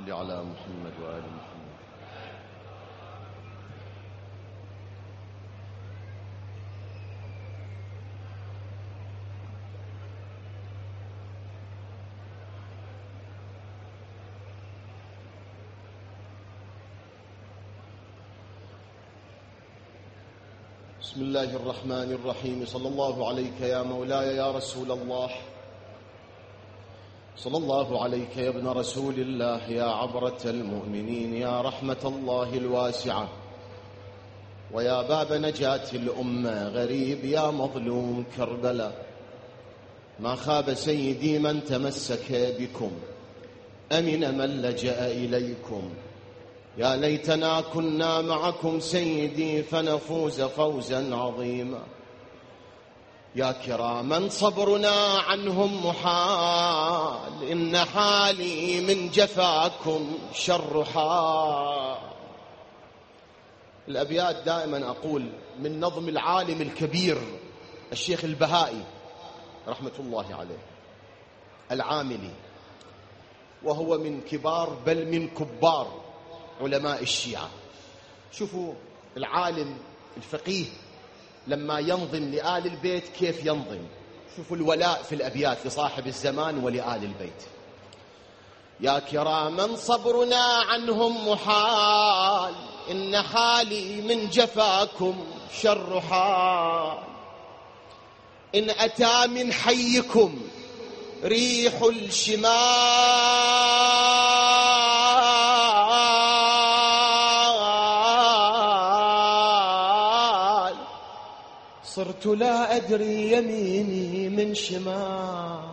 صل على محمد وآل محمد. بسم الله الرحمن الرحيم. صلى الله عليك يا مولاي يا رسول الله، صلى الله عليك يا ابن رسول الله، يا عبرة المؤمنين، يا رحمة الله الواسعة، ويا باب نجاة الأمة، غريب يا مظلوم كربلاء. ما خاب سيدي من تمسك بكم، أمن من لجأ إليكم. يا ليتنا كنا معكم سيدي فنفوز فوزا عظيما. يا كراما صبرنا عنهم محال، إن حالي من جفاكم شر حال. الأبيات دائما أقول من نظم العالم الكبير الشيخ البهائي رحمة الله عليه العاملي، وهو من كبار بل من كبار علماء الشيعة. شوفوا العالم الفقيه لما ينظم لآل البيت كيف ينظم. شوفوا الولاء في الأبيات لصاحب الزمان ولآل البيت. يا كراما صبرنا عنهم محال، إن حالي من جفاكم شر حال. إن أتى من حيكم ريح الشمال، صرت لا أدري يميني من شمال.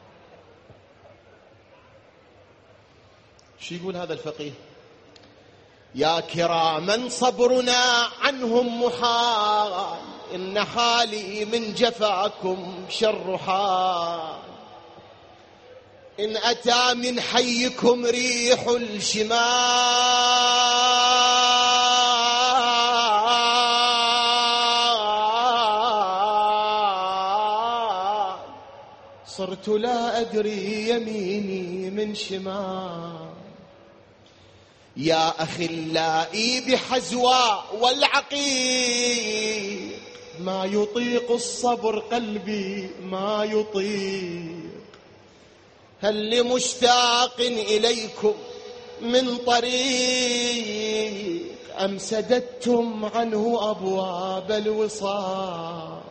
شو يقول هذا الفقيه؟ يا كراما صبرنا عنهم محال، إن حالي من جفاكم شر حال. إن أتى من حيكم ريح الشمال، صرت لا أدري يميني من شمال. يا أخلائي بحزواء والعقيق، ما يطيق الصبر قلبي ما يطيق. هل لمشتاق إليكم من طريق، أم سددتم عنه أبواب الوصال.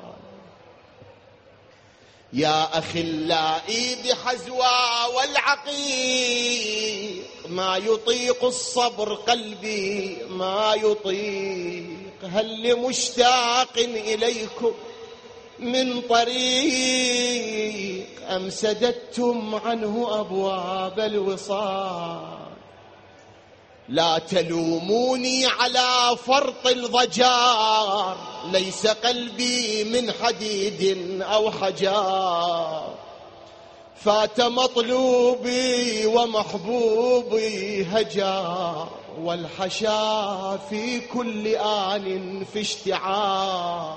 يا أخلائي بحزواء والعقيق، ما يطيق الصبر قلبي ما يطيق. هل لمشتاق إليكم من طريق، أم سددتم عنه أبواب الوصال. لا تلوموني على فرط الضجار، ليس قلبي من حديد أو حجار. فات مطلوبي ومحبوبي هجار، والحشا في كل آن في اشتعال.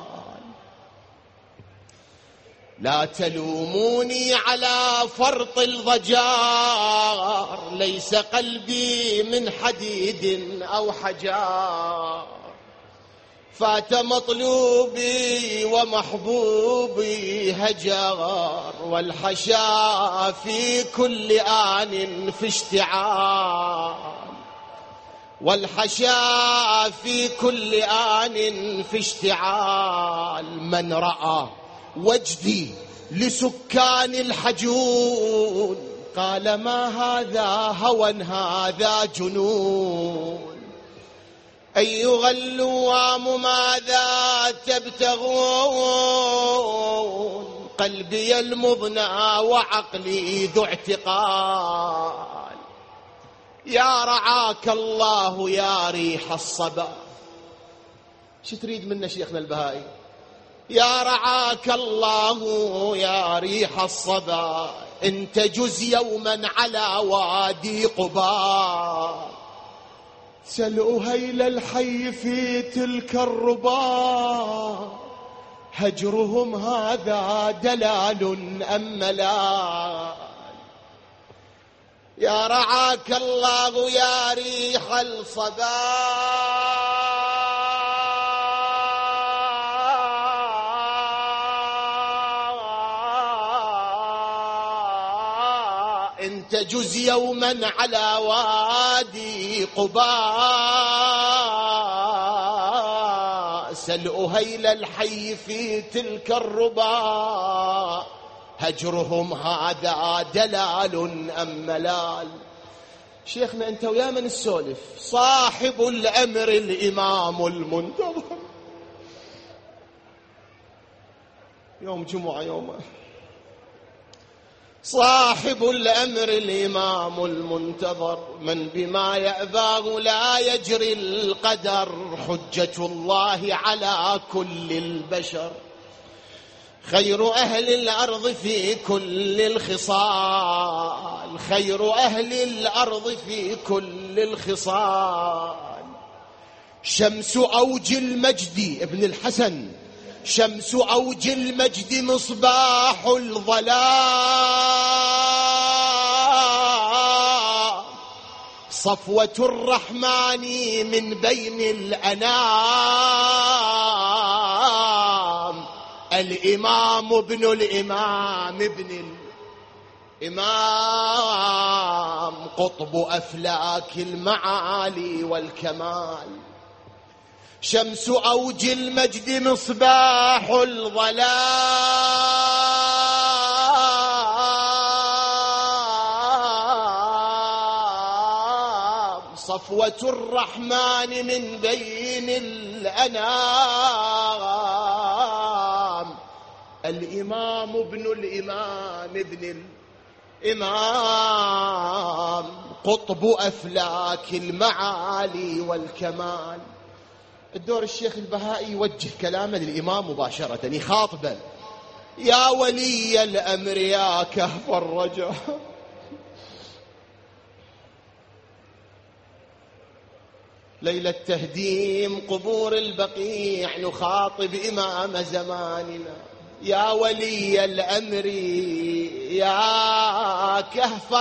لا تلوموني على فرط الضجار، ليس قلبي من حديد أو حجار. فات مطلوبي ومحبوبي هجار، والحشا في كل آن في اشتعال. والحشا في كل آن في اشتعال. من رأى وجدي لسكان الحجون، قال ما هذا هوى هذا جنون. أيها اللوام ماذا تبتغون، قلبي المضنى وعقلي ذو اعتقال. يا رعاك الله يا ريح الصبا. شو تريد منا شيخنا البهائي؟ يا رعاك الله يا ريح الصبا، إن تجز يوما على وادي قباء. سل أهيل الحي في تلك الربا، هجرهم هذا دلال أم ملال. يا رعاك الله يا ريح الصبا، انت جز يوما على وادي قباء، سل أهيل الحي في تلك الربا، هجرهم هذا دلال أم ملال. شيخنا أنت ويا من السولف؟ صاحب الأمر الإمام المنتظر، يوم جمعة يوم، صاحب الأمر الإمام المنتظر، من بما يأباه لا يجري القدر، حجة الله على كل البشر، خير أهل الأرض في كل الخصال، خير أهل الأرض في كل الخصال، شمس أوج المجد ابن الحسن، شمس أوج المجد مصباح الظلام، صفوة الرحمن من بين الأنام، الإمام ابن الإمام ابن الإمام، قطب أفلاك المعالي والكمال، شمس أوج المجد مصباح الظلام، صفوة الرحمن من بين الأنام، الإمام ابن الإمام ابن الإمام، قطب أفلاك المعالي والكمال. الدور الشيخ البهائي يوجه كلامه للإمام مباشرة، يخاطبه: يا ولي الأمر يا كهف الرجاء، ليلة تهديم قبور البقيع نخاطب إمام زماننا، يا ولي الأمر يا كهف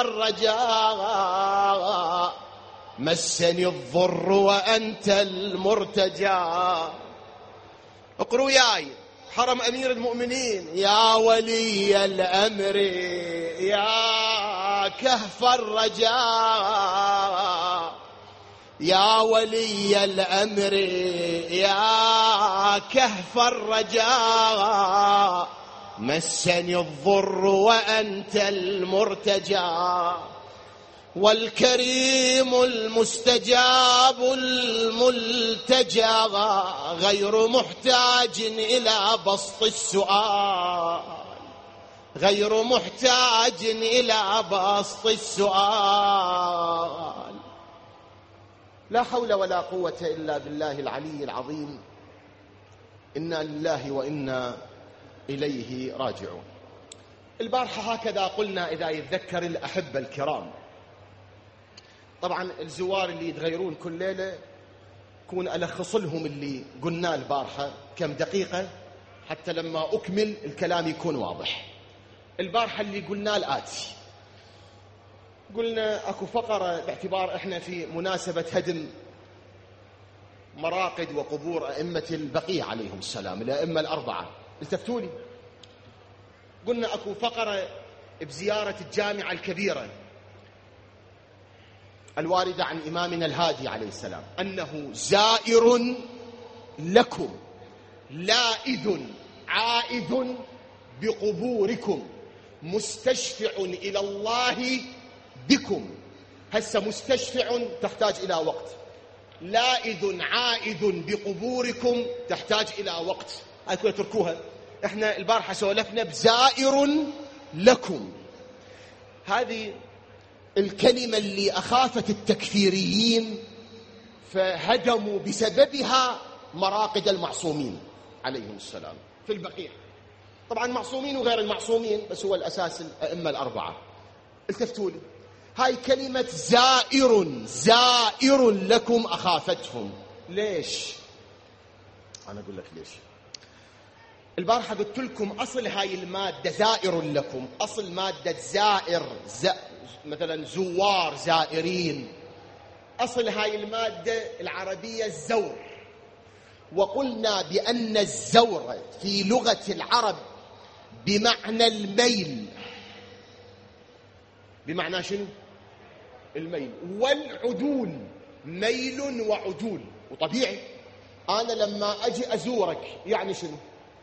الرجاء، مسني الضر وأنت المرتجى. اقروا ياي حرم أمير المؤمنين: يا ولي الأمر يا كهف الرجاء، يا ولي الأمر يا كهف الرجاء، مسني الضر وأنت المرتجى، والكريم المستجاب الملتجى، غير محتاج إلى بسط السؤال، غير محتاج إلى بسط السؤال. لا حول ولا قوة إلا بالله العلي العظيم، إنا لله وإنا إليه راجعون. البارحة هكذا قلنا إذا يتذكر الأحبة الكرام، طبعا الزوار اللي يتغيرون كل ليلة كون ألخص لهم اللي قلنا البارحة كم دقيقة حتى لما أكمل الكلام يكون واضح. البارحة اللي قلنا الآتي: قلنا أكو فقرة باعتبار إحنا في مناسبة هدم مراقد وقبور أئمة البقيع عليهم السلام، الأئمة الأربعة، التفتوني. قلنا أكو فقرة بزيارة الجامعة الكبيرة الواردة عن إمامنا الهادي عليه السلام، أنه زائر لكم لائذ عائذ بقبوركم مستشفع إلى الله بكم. هسه مستشفع تحتاج إلى وقت، لائذ عائذ بقبوركم تحتاج إلى وقت، هاي تركوها. احنا البارحة سولفنا بزائر لكم، هذه الكلمة اللي أخافت التكفيريين فهدموا بسببها مراقد المعصومين عليهم السلام في البقيع. طبعا معصومين وغير المعصومين، بس هو الأساس الأئمة الأربعة. التفتوا لي، هاي كلمة زائر لكم أخافتهم. ليش؟ أنا أقول لك ليش. البارحة قلت لكم أصل هاي المادة زائر لكم، أصل مادة زائر مثلا زوار زائرين. أصل هاي المادة العربية الزور، وقلنا بأن الزور في لغة العرب بمعنى الميل. بمعنى شنو؟ الميل. والعدول، ميل وعدول. وطبيعي أنا لما أجي أزورك يعني شنو؟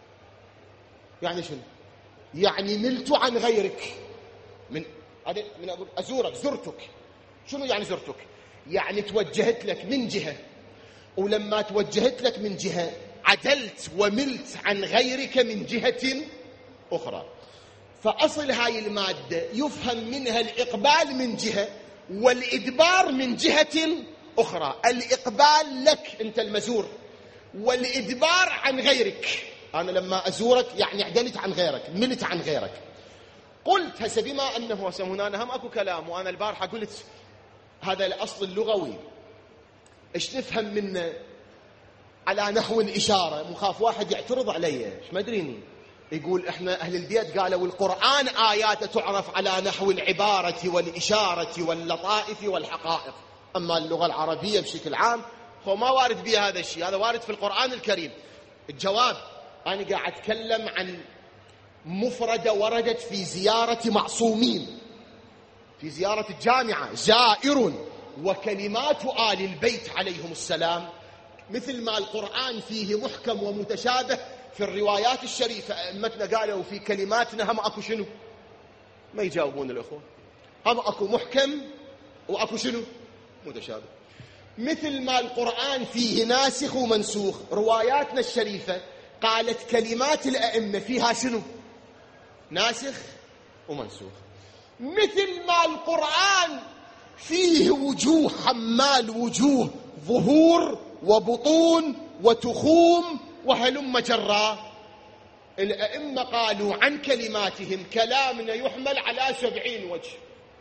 يعني شنو؟ يعني ملت عن غيرك. من أقول أزورك، زرتك. شنو يعني زرتك؟ يعني توجهت لك من جهة، ولما توجهت لك من جهة عدلت وملت عن غيرك من جهة أخرى. فأصل هاي المادة يفهم منها الإقبال من جهة والإدبار من جهة أخرى. الإقبال لك أنت المزور، والإدبار عن غيرك. أنا لما أزورك يعني عدلت عن غيرك، ملت عن غيرك. قلت هسه بما أنه هنا هم أكو كلام، وأنا البارحة قلت هذا الأصل اللغوي إيش نفهم منه على نحو الإشارة. مخاف واحد يعترض علي، إيش ما أدريني، يقول إحنا أهل البيت قالوا والقرآن آيات تعرف على نحو العبارة والإشارة واللطائف والحقائق، أما اللغة العربية بشكل عام هو ما وارد بها هذا الشيء، هذا وارد في القرآن الكريم. الجواب، أنا قاعد أتكلم عن مفردة وردت في زيارة معصومين، في زيارة الجامعة زائر، وكلمات آل البيت عليهم السلام مثل ما القرآن فيه محكم ومتشابه في الروايات الشريفة. أئمتنا قالوا في كلماتنا هم أكو شنو؟ ما يجاوبون الأخوة. هم أكو محكم وأكو شنو؟ متشابه. مثل ما القرآن فيه ناسخ ومنسوخ، رواياتنا الشريفة قالت كلمات الأئمة فيها شنو؟ ناسخ ومنسوخ. مثل ما القرآن فيه وجوه حمال وجوه، ظهور وبطون وتخوم وهلم جرا، الأئمة قالوا عن كلماتهم كلامنا يحمل على 70 وجه.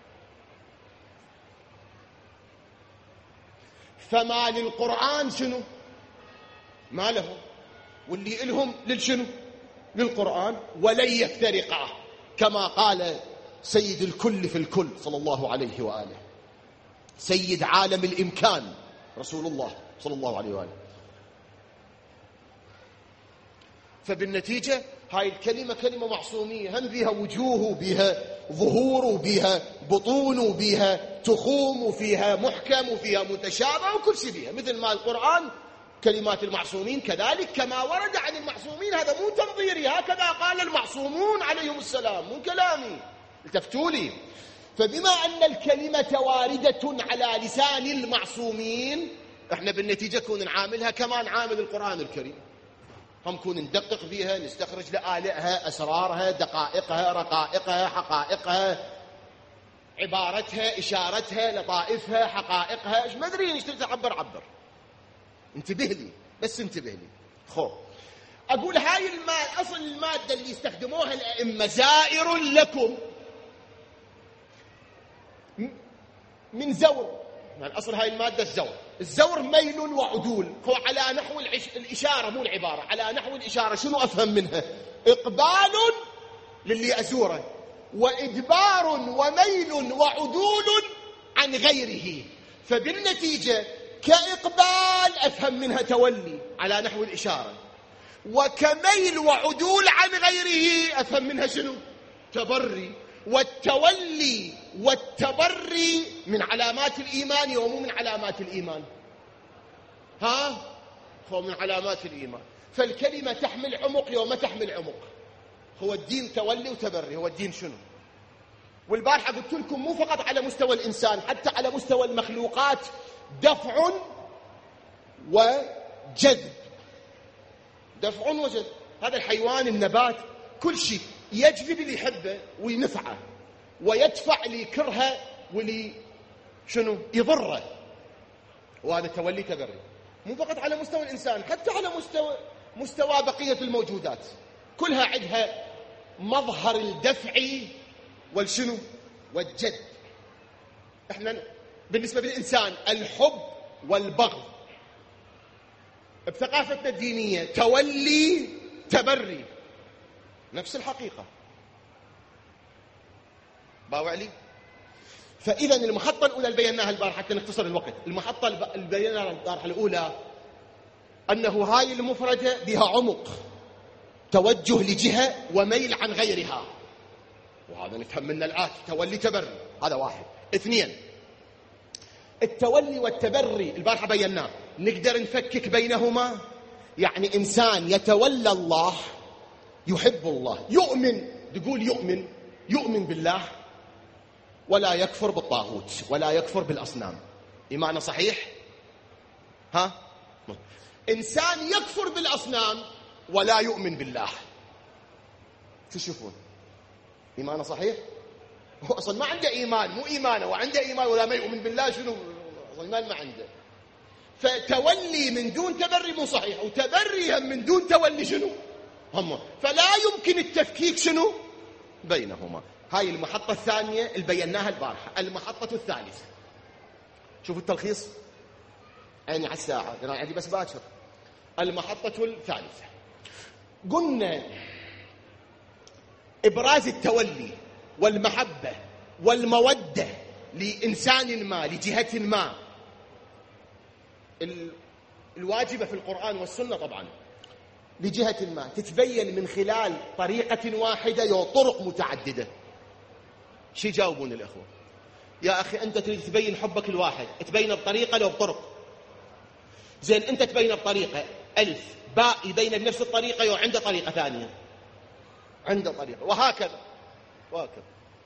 فما للقرآن شنو؟ ما له، واللي إلهم للشنو؟ للقرآن. ولن يفترقا كما قال سيد الكل في الكل صلى الله عليه وآله، سيد عالم الإمكان رسول الله صلى الله عليه وآله. فبالنتيجة هاي الكلمة كلمة معصومية، هم بها وجوه وبها ظهور وبها بطون وبها تخوم وفيها محكم وفيها متشابه وكل شيء بها، مثل ما القرآن كلمات المعصومين كذلك كما ورد عن المعصومين. هذا مو تنظيري، هكذا قال المعصومون عليهم السلام، مو كلامي، التفتوا لي. فبما أن الكلمة واردة على لسان المعصومين، احنا بالنتيجة كون نعاملها كما نعامل القرآن الكريم، هم كون ندقق فيها، نستخرج لآلئها، أسرارها، دقائقها، رقائقها، حقائقها، عبارتها، إشارتها، لطائفها، حقائقها، ايش ما أدري ايش تعبر عبر. انتبه لي بس، انتبه لي. خو أقول هاي أصل المادة اللي يستخدموها الأئمة زائر لكم من زور، يعني أصل هاي المادة الزور. الزور ميل وعدول، هو على نحو الإشارة مو العبارة، على نحو الإشارة. شنو أفهم منها؟ إقبال للي أزوره، وإدبار وميل وعدول عن غيره. فبالنتيجة كإقبال أفهم منها تولي على نحو الإشارة، وكميل وعدول عن غيره أفهم منها شنو؟ تبري. والتولي والتبري من علامات الإيمان ومو من علامات الإيمان؟ هو من علامات الإيمان. فالكلمة تحمل عمق وما تحمل عمق. هو الدين تولي وتبري، هو الدين شنو؟ والبارحة قلت لكم مو فقط على مستوى الإنسان، حتى على مستوى المخلوقات دفع وجذب. دفع وجذب، هذا الحيوان، النبات، كل شيء يجذب اللي يحبه وينفعه، ويدفع اللي يكرهه واللي شنو يضره. وهذا تولي تبري، مو فقط على مستوى الإنسان، حتى على مستوى بقية الموجودات، كلها عندها مظهر الدفع والشنو والجذب. احنا بالنسبة للإنسان الحب والبغض، بثقافتنا الدينية تولي تبري، نفس الحقيقة. باوع لي؟ فإذا المحطة الأولى اللي بيناها البارحة حتى نختصر الوقت، المحطة اللي بيناها البارحة الأولى أنه هاي المفردة بها عمق، توجه لجهة وميل عن غيرها، وهذا نفهم منه الآتي: تولي تبري، هذا واحد. اثنين، التولي والتبري البارحة بيناه، نقدر نفكك بينهما. يعني إنسان يتولى الله، يحب الله، يؤمن، تقول يؤمن بالله، ولا يكفر بالطاغوت ولا يكفر بالأصنام. إيمانه صحيح؟ ها؟ إنسان يكفر بالأصنام ولا يؤمن بالله، تشوفون إيمانه صحيح؟ هو أصلا ما عنده إيمان، مو إيمانه وعنده إيمان ولا ما يؤمن بالله، شنو إيمان ما عنده. فتولي من دون تبري مو صحيح، وتبري من دون تولي شنو هم، فلا يمكن التفكيك شنو بينهما. هاي المحطة الثانية اللي بيناها البارحة. المحطة الثالثة، شوفوا التلخيص، عيني على الساعة أنا عندي بس باكر. المحطة الثالثة قلنا إبراز التولي والمحبة والمودة لإنسان ما، لجهة ما، الواجبة في القرآن والسنة طبعا، لجهة ما تتبين من خلال طريقة واحدة وطرق متعددة. شي يجاوبون الأخوة؟ يا أخي أنت تريد تبين حبك الواحد، تبين بطريقة لو بطرق. زين أنت تبين بطريقة، ألف باء يبين بنفس الطريقة وعنده طريقة ثانية، عنده طريقة، وهكذا وهكذا.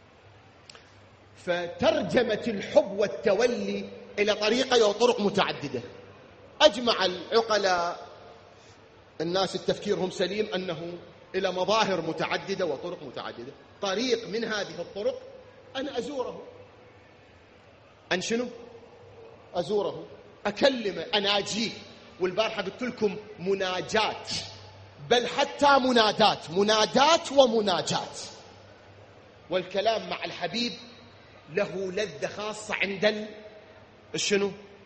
فترجمة الحب والتولي إلى طريقة وطرق متعددة. أجمع العقلاء الناس التفكيرهم سليم أنه إلى مظاهر متعددة وطرق متعددة. طريق من هذه الطرق أن أزوره، أن شنو؟ أزوره، أكلمه، أناجيه. والبارحة قلت لكم مناجات، بل حتى منادات ومناجات. والكلام مع الحبيب له لذة خاصة عند الشنو؟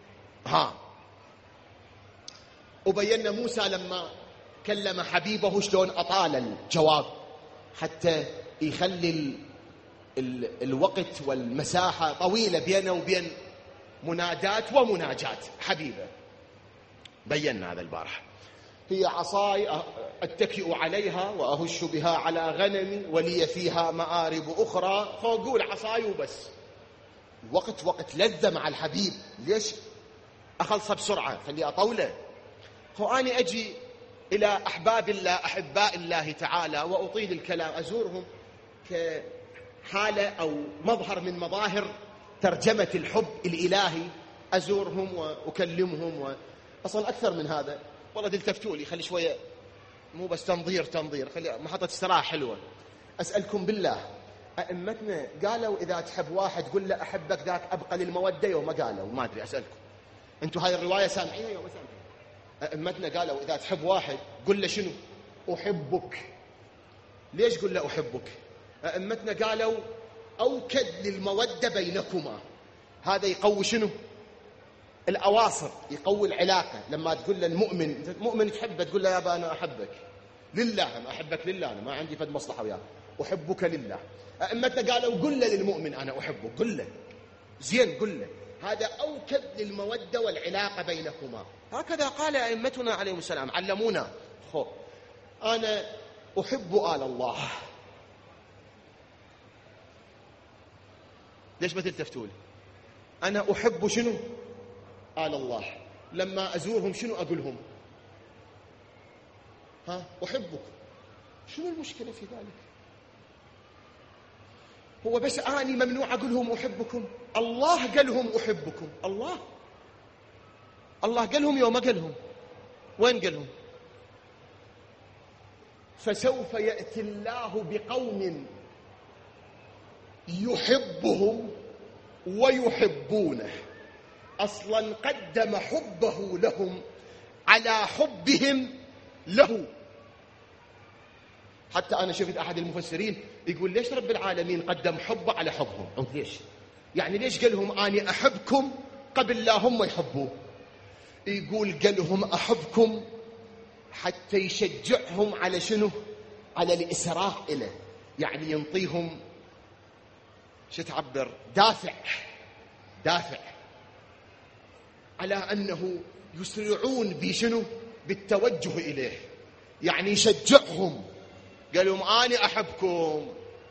وبينا موسى لما كلم حبيبه شلون أطال الجواب حتى يخلي الوقت والمساحة طويلة بينه وبين منادات ومناجات حبيبه. بينا هذا البارحة. هي عصاي أتكئ عليها وأهش بها على غنمي ولي فيها مآرب أخرى، فأقول عصاي وبس. وقت لذة مع الحبيب، ليش أخلص بسرعة؟ خلي أطوله. فأني أجي إلى أحباب الله، أحباء الله تعالى، وأطيل الكلام، أزورهم كحالة أو مظهر من مظاهر ترجمة الحب الإلهي. أزورهم وأكلمهم أصلا أكثر من هذا. والله تلتفتوا لي، خلي شوية مو بس تنظير، خلي محطة استراحة حلوة. أسألكم بالله، أئمتنا قالوا إذا تحب واحد قل له أحبك ذاك أبقى للمودة، يوم ما قالوا؟ ما أدري، أسألكم أنتوا هاي الرواية سامعينها يوم ما سامعين؟ أئمتنا قالوا إذا تحب واحد قل له شنو؟ أحبك. ليش قل له أحبك؟ أئمتنا قالوا أوكد للمودة بينكما. هذا يقوي شنو؟ الأواصر، يقوي العلاقة. لما تقول للمؤمن تحبه، تقول له يا أبا أنا أحبك لله، أنا أحبك لله، أنا ما عندي فد مصلحة وياك، أحبك لله. أئمتنا قالوا قل له للمؤمن أنا أحبك، قل له زين، قل له. هذا أوكد للمودة والعلاقة بينكما. هكذا قال أئمتنا عليهم السلام، علمونا. أنا أحب آل الله. ليش ما تلتفتوا لي؟ أنا أحب شنو؟ آل الله. لما أزورهم شنو أقولهم؟ أحبك. شنو المشكلة في ذلك؟ هو بس أني ممنوع أقولهم أحبكم؟ الله قالهم أحبكم. الله قالهم يوم ما قالهم؟ وين قالهم؟ فسوف يأتي الله بقوم يحبهم ويحبونه. أصلا قدم حبه لهم على حبهم له. حتى أنا شفت أحد المفسرين يقول ليش رب العالمين قدم حبه على حبهم؟ ليش؟ يعني ليش قالهم أنا أحبكم قبل لا هم يحبوه؟ يقول قالهم أحبكم حتى يشجعهم على شنو؟ على الإسراع إليه، يعني ينطيهم شو تعبر؟ دافع على أنه يسرعون بشنو؟ بالتوجه إليه، يعني يشجعهم، قال لهم أنا أحبكم.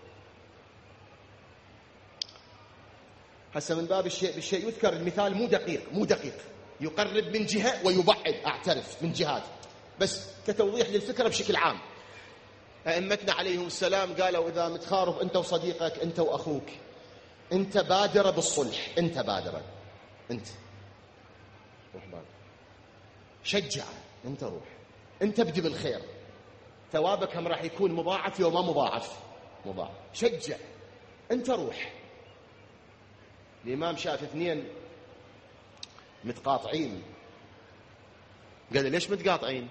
هسه من باب الشيء بالشيء يذكر، المثال مو دقيق، يقرب من جهة ويبعد، أعترف من جهات، بس كتوضيح للفكرة بشكل عام. أئمتنا عليهم السلام قالوا إذا متخارف أنت وصديقك، أنت وأخوك، أنت بادرة بالصلح، أنت بادرة، أنت روح بادر، شجع، أنت روح، أنت ابدي بالخير، ثوابك هم راح يكون مضاعف يوم ما مضاعف، شجع، أنت روح. الإمام شاف اثنين متقاطعين، قال ليش متقاطعين؟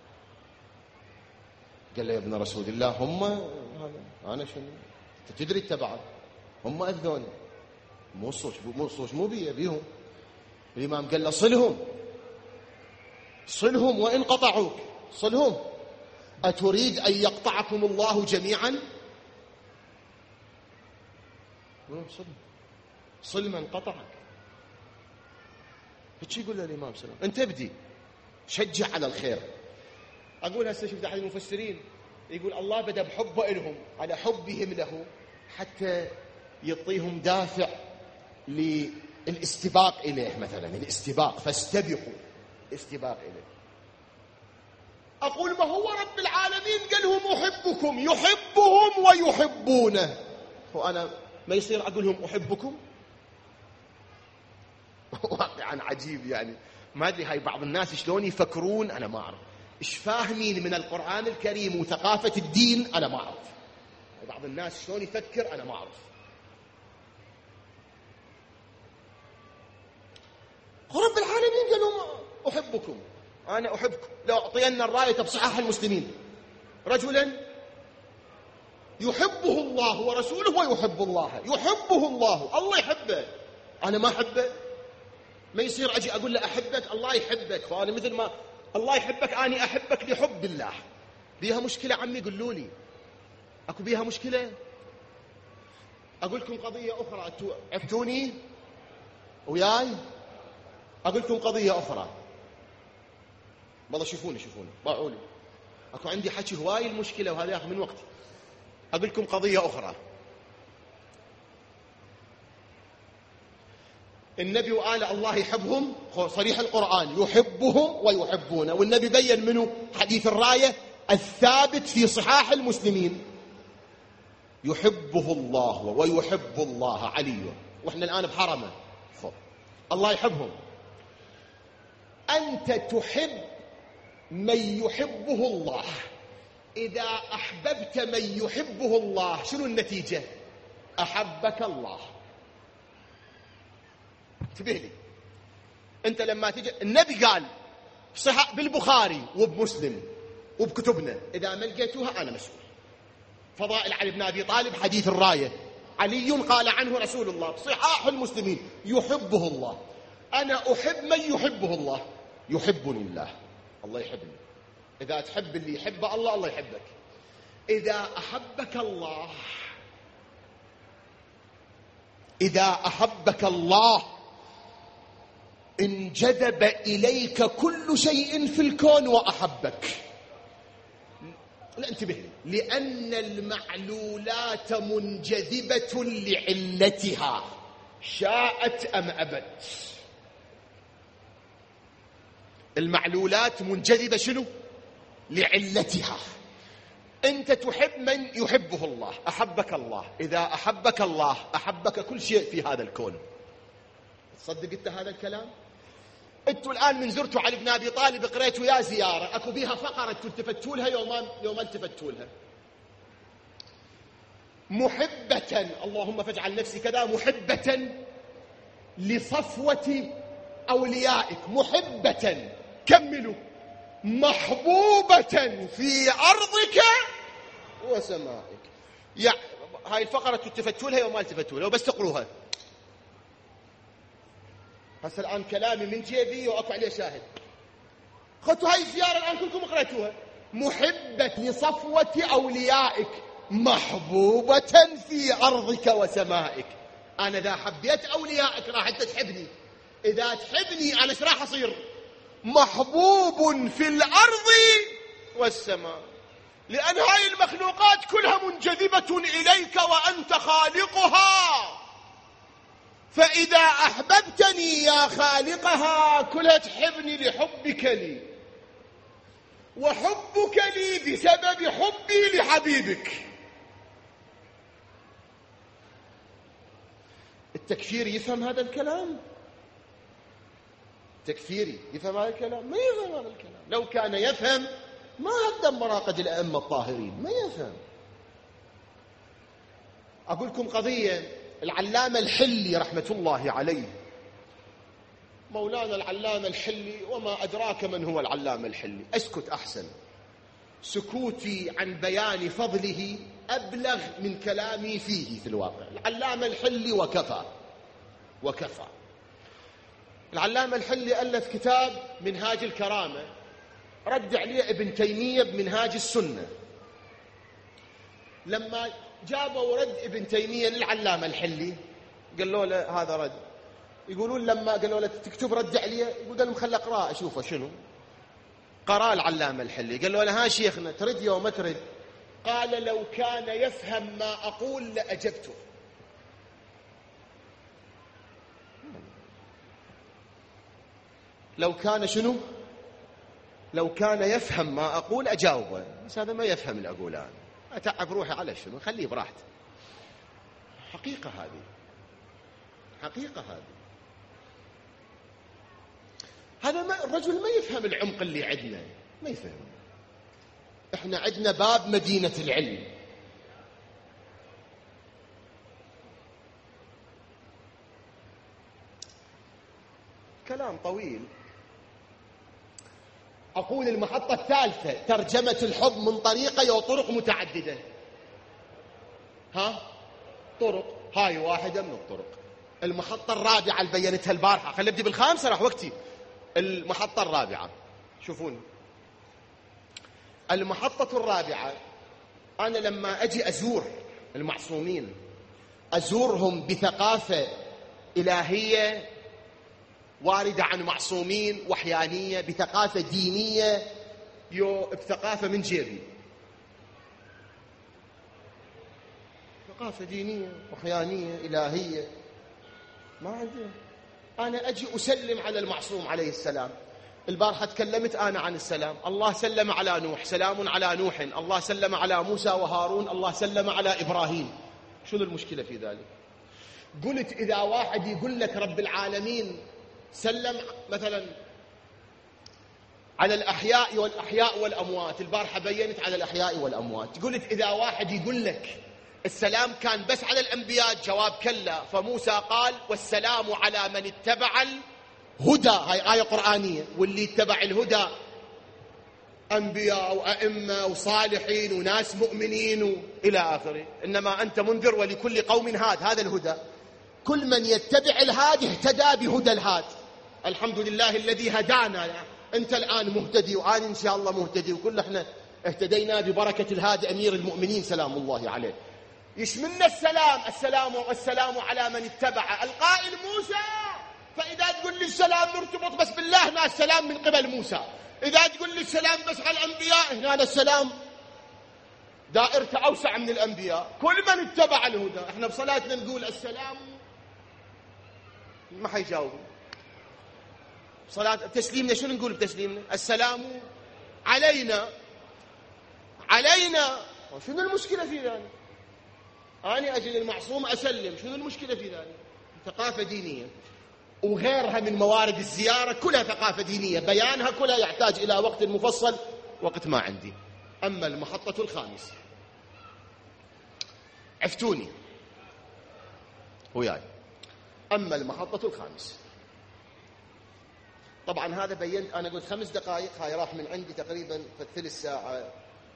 قال له يا ابن رسول الله هم أنا شنو؟ أنت تدري التبعات، هم أذوني، مو الصوش مو بيهم. الإمام قال له صلهم وإن قطعوك، صلهم. أتريد أن يقطعكم الله جميعا؟ صل من قطعك. فشي يقول له الإمام سلام، أنت ابدي، شجع على الخير. أقول هسه شفت أحد المفسرين يقول الله بدأ بحبه إلهم، على حبهم له، حتى يعطيهم دافع للاستباق إليه، مثلا الاستباق، فاستبقوا، استباق إليه. أقول ما هو رب العالمين قال لهم أحبكم، يحبهم ويحبونه، وأنا ما يصير أقول لهم أحبكم؟ واقعا عجيب، يعني ما أدري هاي بعض الناس شلون يفكرون، أنا ما أعرف إيش فاهمين من القرآن الكريم وثقافة الدين، أنا ما أعرف بعض الناس شلون يفكر، أنا ما أعرف. رب العالمين قال لهم أحبكم، أنا أحبكم، لو أعطينا الراية بصحاح المسلمين رجلا يحبه الله ورسوله ويحب الله، يحبه الله يحبه، أنا ما أحبه. ما يصير أجي أقول له أحبك، الله يحبك، فأنا مثل ما الله يحبك أنا أحبك لحب الله. بيها مشكلة عمي؟ قولوا لي، أكو بيها مشكلة؟ أقول لكم قضية أخرى، عفتوني وياي، أقول لكم قضية أخرى، والله شوفوني باعوا لي، أكو عندي حكي هواي المشكلة وهذا ياخذ من وقتي. أقول لكم قضية أخرى. النبي وآل الله يحبهم، صريح القرآن، يحبهم ويحبونه، والنبي بين منه حديث الراية الثابت في صحاح المسلمين، يحبه الله ويحب الله علي، وإحنا الآن بحرمه، الله يحبهم. أنت تحب من يحبه الله، إذا أحببت من يحبه الله شنو النتيجة؟ أحبك الله. انتبه لي، أنت لما تجي النبي قال صحيح بالبخاري وبمسلم وبكتبنا، إذا ما لقيتوها أنا مسؤول. فضائل علي بن أبي طالب، حديث الراية، علي قال عنه رسول الله صحاح المسلمين يحبه الله، أنا أحب من يحبه الله، يحبني الله، الله يحبني. إذا تحب اللي يحب الله، الله يحبك. إذا أحبك الله، إذا أحبك الله انجذب إليك كل شيء في الكون وأحبك. لا انتبه لي، لأن المعلولات منجذبة لعلتها شاءت أم أبت. المعلولات منجذبة شنو؟ لعلتها. أنت تحب من يحبه الله، أحبك الله، إذا أحبك الله أحبك كل شيء في هذا الكون. تصدق أنت هذا الكلام؟ أنتوا الآن من زرتوا علي بن أبي طالب قريتوا يا زيارة، أكو بيها فقرة التفتوا لها يوم التفتوا لها، محبة، اللهم فاجعل نفسي كذا، محبة لصفوة أوليائك، محبة، كملوا، محبوبة في أرضك وسمائك. يعني هاي الفقرة تفتوا لها يوم ما التفتوا لها، وبس تقروها. هسه الآن كلامي من جيبي وأكو عليه شاهد، خذوا هاي الزيارة الآن كلكم قرأتوها، محبة لصفوة أوليائك، محبوبة في أرضك وسمائك. أنا إذا حبيت أوليائك راح أنت تحبني، إذا تحبني أنا إيش راح أصير؟ محبوب في الأرض والسماء، لأن هاي المخلوقات كلها منجذبة إليك وأنت خالقها، فإذا أحببتني يا خالقها كلها تحبني لحبك لي، وحبك لي بسبب حبي لحبيبك. التكفيري يفهم هذا الكلام؟ التكفيري يفهم هذا الكلام؟ ما يفهم هذا الكلام. لو كان يفهم ما هدم مراقد الأئمة الطاهرين، ما يفهم. أقول لكم قضية. العلامة الحلي رحمة الله عليه، مولانا العلامة الحلي، وما أدراك من هو العلامة الحلي، أسكت أحسن، سكوتي عن بيان فضله أبلغ من كلامي فيه في الواقع. العلامة الحلي وكفى. العلامة الحلي ألف كتاب منهاج الكرامة، رد عليه ابن تيمية بمنهاج السنة. لما جابوا رد ابن تيمية للعلامة الحلي قالوا له هذا رد، يقولون لما قالوا له تكتب رد عليه، يقول لهم خل أقرأ أشوفه شنو. قرأ العلامة الحلي، قالوا له ها شيخنا ترد يوم ما ترد؟ قال لو كان يفهم ما أقول لأجبته. لو كان شنو؟ لو كان يفهم ما أقول أجاوبه، بس هذا ما يفهم اللي أقوله أنا، أتعب روحي على شنو، خليه براحته. حقيقة هذه، حقيقة هذه. هذا ما الرجل ما يفهم العمق اللي عندنا، ما يفهم. احنا عندنا باب مدينة العلم، كلام طويل. أقول المحطة الثالثة ترجمة الحب من طريقة وطرق متعددة. طرق، هاي واحدة من الطرق. المحطة الرابعة اللي بينتها البارحة، خلي أبدي بالخامسة راح وقتي. المحطة الرابعة، شوفون المحطة الرابعة، أنا لما أجي أزور المعصومين أزورهم بثقافة إلهية واردة عن معصومين، وحيانية، بثقافة دينية، بثقافة من جيبي، ثقافة دينية وحيانية إلهية ما عندي. أنا أجي أسلم على المعصوم عليه السلام. البارحة تكلمت أنا عن السلام. الله سلم على نوح، سلام على نوح. الله سلم على موسى وهارون، الله سلم على إبراهيم. شنو المشكلة في ذلك؟ قلت إذا واحد يقول لك رب العالمين سلم مثلا على الأحياء والأموات، البارحة بينت على الأحياء والأموات، قلت إذا واحد يقول لك السلام كان بس على الأنبياء، جواب كلا. فموسى قال والسلام على من اتبع الهدى، هاي آية قرآنية، واللي اتبع الهدى أنبياء وأئمة وصالحين وناس مؤمنين إلى آخره. إنما أنت منذر ولكل قوم هاد، هذا الهدى. كل من يتبع الهادي اهتدى بهدى الهاد. الحمد لله الذي هدانا. أنت الآن مهتدي وأنا إن شاء الله مهتدي، وكل احنا اهتدينا ببركة الهادي أمير المؤمنين سلام الله عليه. يشملنا السلام على من اتبع القائل موسى. فإذا تقول لي السلام نرتبط بس بالله، هنا السلام من قبل موسى. إذا تقول لي السلام بس على الأنبياء، هنا السلام دائرته أوسع من الأنبياء، كل من اتبع الهدى. احنا بصلاتنا نقول السلام، ما حيجاوب. صلاة تسليمنا شنو نقول بتسليمنا؟ السلام علينا. شنو المشكلة في ذلك؟ أنا أجل المعصوم أسلم، شنو المشكلة في ذلك؟ ثقافة دينية، وغيرها من موارد الزيارة كلها ثقافة دينية، بيانها كلها يحتاج إلى وقت مفصل، وقت ما عندي. أما المحطة الخامسة، عفتوني وياي، أما المحطة الخامسة، طبعا هذا بينت، أنا قلت 5 دقائق، هاي راح من عندي تقريبا في ثلث ساعة.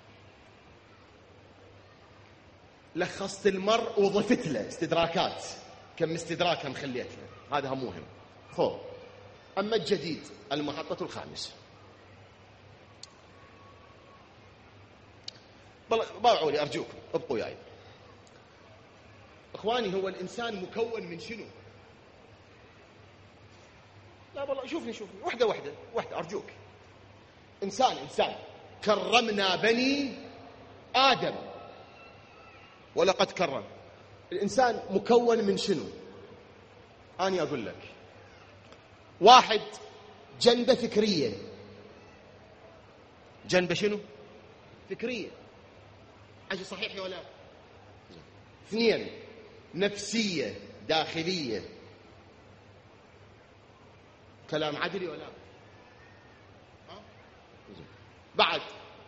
لخصت المرء وضفت له استدراكات، كم استدراك هم خليت له، هذا مهم. أما الجديد، المحطة الخامسة، باوعوا لي أرجوكم، ابقوا وياي. إخواني، هو الإنسان مكون من شنو؟ لا والله، شوفني واحدة أرجوك. إنسان كرمنا بني آدم، ولقد كرم. الإنسان مكون من شنو؟ أنا أقول لك. واحد، جنبه فكرية. جنبه شنو؟ فكرية. عجل صحيح يا ولا؟ اثنين، نفسية داخلية. كلام عدلي ولا؟ بعد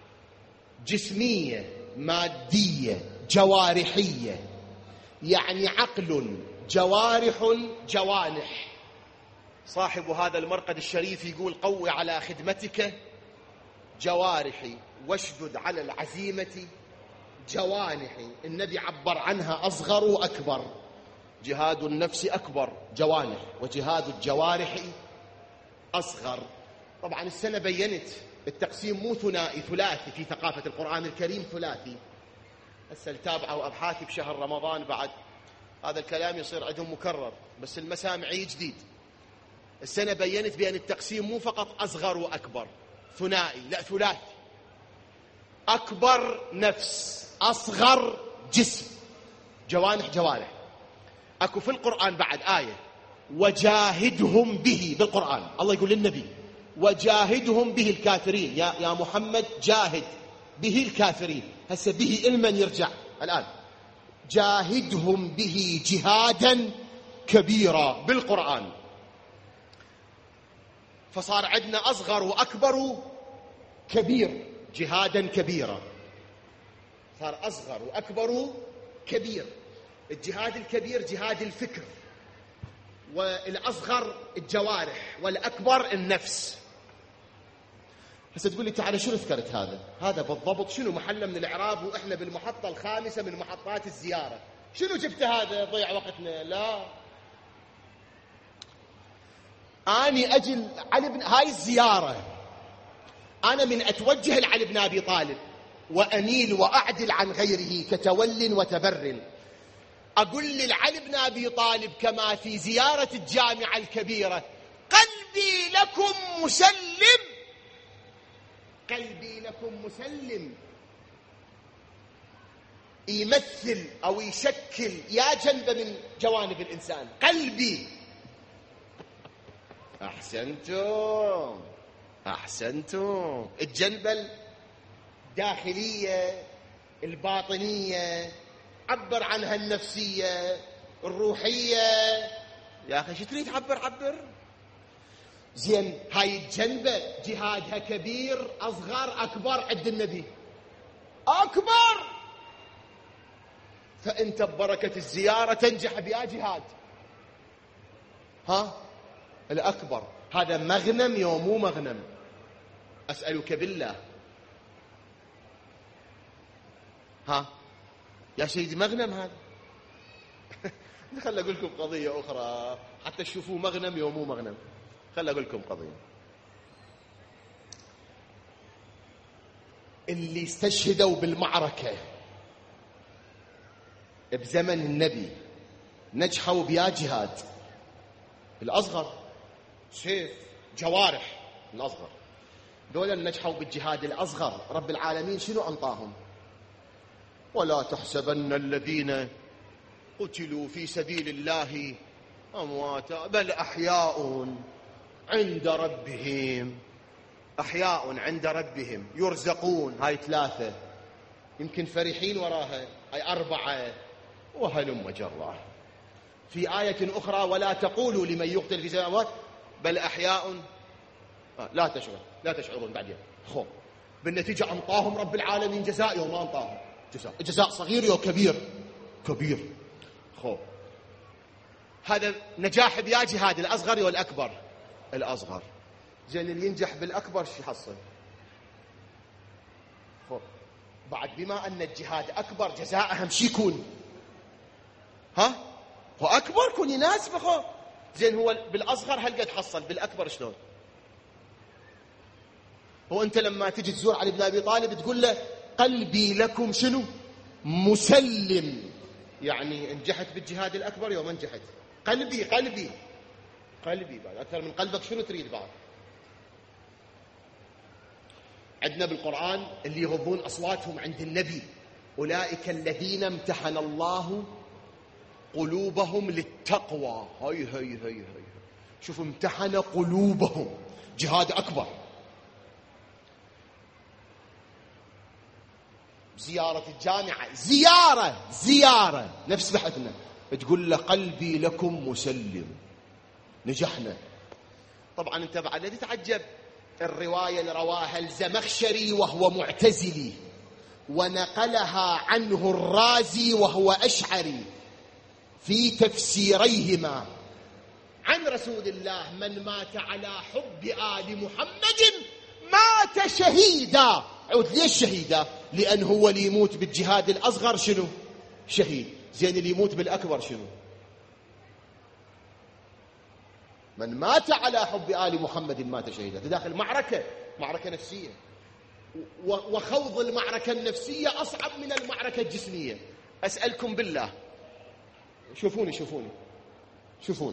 جسمية مادية جوارحية، يعني عقل جوارح جوانح. صاحب هذا المرقد الشريف يقول: قوي على خدمتك جوارحي واشدد على العزيمة جوانحي. النبي عبر عنها أصغر وأكبر. جهاد النفس أكبر جوانح، وجهاد الجوارح أصغر. طبعا السنة بينت التقسيم مو ثنائي، ثلاثي. في ثقافة القرآن الكريم ثلاثي. هسه تابعوا أبحاثي بشهر رمضان، بعد هذا الكلام يصير عندهم مكرر، بس المسامعي جديد. السنة بينت بأن التقسيم مو فقط أصغر وأكبر ثنائي، لا، ثلاثي. أكبر نفس، أصغر جسم، جوارح. أكو في القرآن بعد آية: وجاهدهم به. بالقرآن الله يقول للنبي: وجاهدهم به الكافرين. يا محمد جاهد به الكافرين. هسه به المن يرجع الآن: جاهدهم به جهادا كبيرا بالقرآن. فصار عندنا أصغر وأكبر كبير، جهادا كبيرا. صار أصغر وأكبر كبير. الجهاد الكبير جهاد الفكر، والأصغر الجوارح، والأكبر النفس. هسه تقول لي تعالى شنو ذكرت هذا بالضبط؟ شنو محله من الإعراب وإحنا بالمحطة الخامسة من محطات الزيارة؟ شنو جبت هذا ضيع وقتنا؟ لا، أني أجل علي هاي الزيارة، أنا من أتوجه لعلي بن أبي طالب وأميل وأعدل عن غيره كتول وتبرل. أقول لعلي بن أبي طالب كما في زيارة الجامعة الكبيرة: قلبي لكم مسلم، قلبي لكم مسلم. يمثل أو يشكل يا جنب من جوانب الإنسان. قلبي. أحسنتم. الجنبة الداخلية الباطنية، عبر عنها النفسية الروحية. يا أخي شو تريد عبر؟ زين، هاي الجنبة جهادها كبير، أصغر، أكبر. عند النبي أكبر. فأنت ببركة الزيارة تنجح بيا جهاد. الأكبر هذا مغنم يوم مو مغنم؟ أسألك بالله، يا سيدي مغنم هذا؟ خل أقول لكم قضية أخرى حتى تشوفوا مغنم يوم مو مغنم. خل أقول لكم قضية. اللي استشهدوا بالمعركة بزمن النبي نجحوا بيا جهاد. الأصغر سيف جوارح، الأصغر. دول اللي نجحوا بالجهاد الأصغر رب العالمين شنو أنطاهم؟ ولا تحسبن الذين قتلوا في سبيل الله أمواتا بل أحياء عند ربهم. أحياء عند ربهم يرزقون. هاي 3. يمكن فرحين وراها. هاي 4. وهلم جرا. في آية أخرى: ولا تقولوا لمن يقتل في سبيل الله بل أحياء لا تشعرون. بعدين بالنتيجة أنطاهم رب العالمين جزاء يوم ما أنطاهم جزاء صغير يو كبير. هذا نجاح بيا جهاد. الأصغر والأكبر؟ الأصغر. زين، اللي ينجح بالأكبر شو يحصل؟ بعد بما أن الجهاد أكبر جزاء أهم شي يكون هو أكبر، كون يناسبه. زين، هو بالأصغر هل قد حصل؟ بالأكبر شلون؟ هو أنت لما تجي تزور علي بن أبي طالب تقول له: قلبي لكم شنو؟ مسلم. يعني نجحت بالجهاد الأكبر يوم نجحت. قلبي قلبي قلبي بعد أكثر من قلبك شنو تريد بعد؟ عندنا بالقرآن اللي يغضون أصواتهم عند النبي أولئك الذين امتحن الله قلوبهم للتقوى. هاي شوف، امتحن قلوبهم، جهاد أكبر. زيارة الجامعة، زيارة نفس بحثنا، تقول له قلبي لكم مسلم، نجحنا. طبعا انت بعد لا تتعجب، الرواية اللي رواها الزمخشري وهو معتزلي، ونقلها عنه الرازي وهو أشعري في تفسيريهما عن رسول الله: من مات على حب آل محمد مات شهيدا. عود، ليش شهيدا؟ لأن هو اللي يموت بالجهاد الأصغر شنو؟ شهيد. زين اللي يموت بالأكبر شنو؟ من مات على حب آل محمد مات شهيدا. تداخل معركة نفسية، وخوض المعركة النفسية أصعب من المعركة الجسمية. أسألكم بالله، شوفوني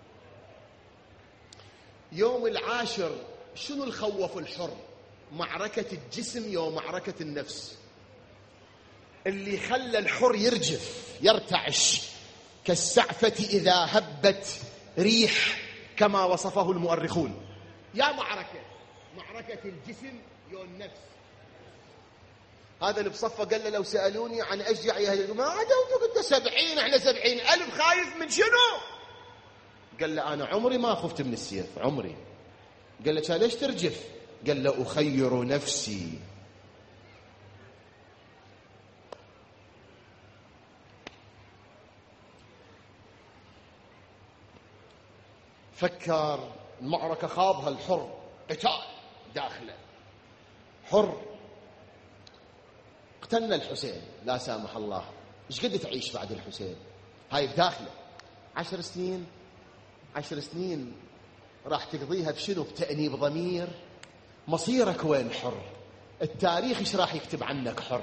يوم العاشر شنو الخوف الحر؟ معركة الجسم يوم معركة النفس. اللي خلى الحر يرجف يرتعش كالسعفة إذا هبت ريح، كما وصفه المؤرخون. يا معركة الجسم يوم النفس. هذا اللي بصفه قال له: لو سألوني عن أشجع يهدي ما عدوتك أنت 70، احنا 70,000، خايف من شنو؟ قال له: أنا عمري ما خفت من السيف، عمري. قال له: ليش ترجف؟ قال له: أخير نفسي. فكر المعركة خاضها الحر، قتال داخله، حر. اقتلنا الحسين لا سامح الله، ايش قد تعيش بعد الحسين؟ هاي بداخله 10 سنين راح تقضيها بشنو؟ بتأنيب ضمير. مصيرك وين؟ حر. التاريخ ايش راح يكتب عنك؟ حر.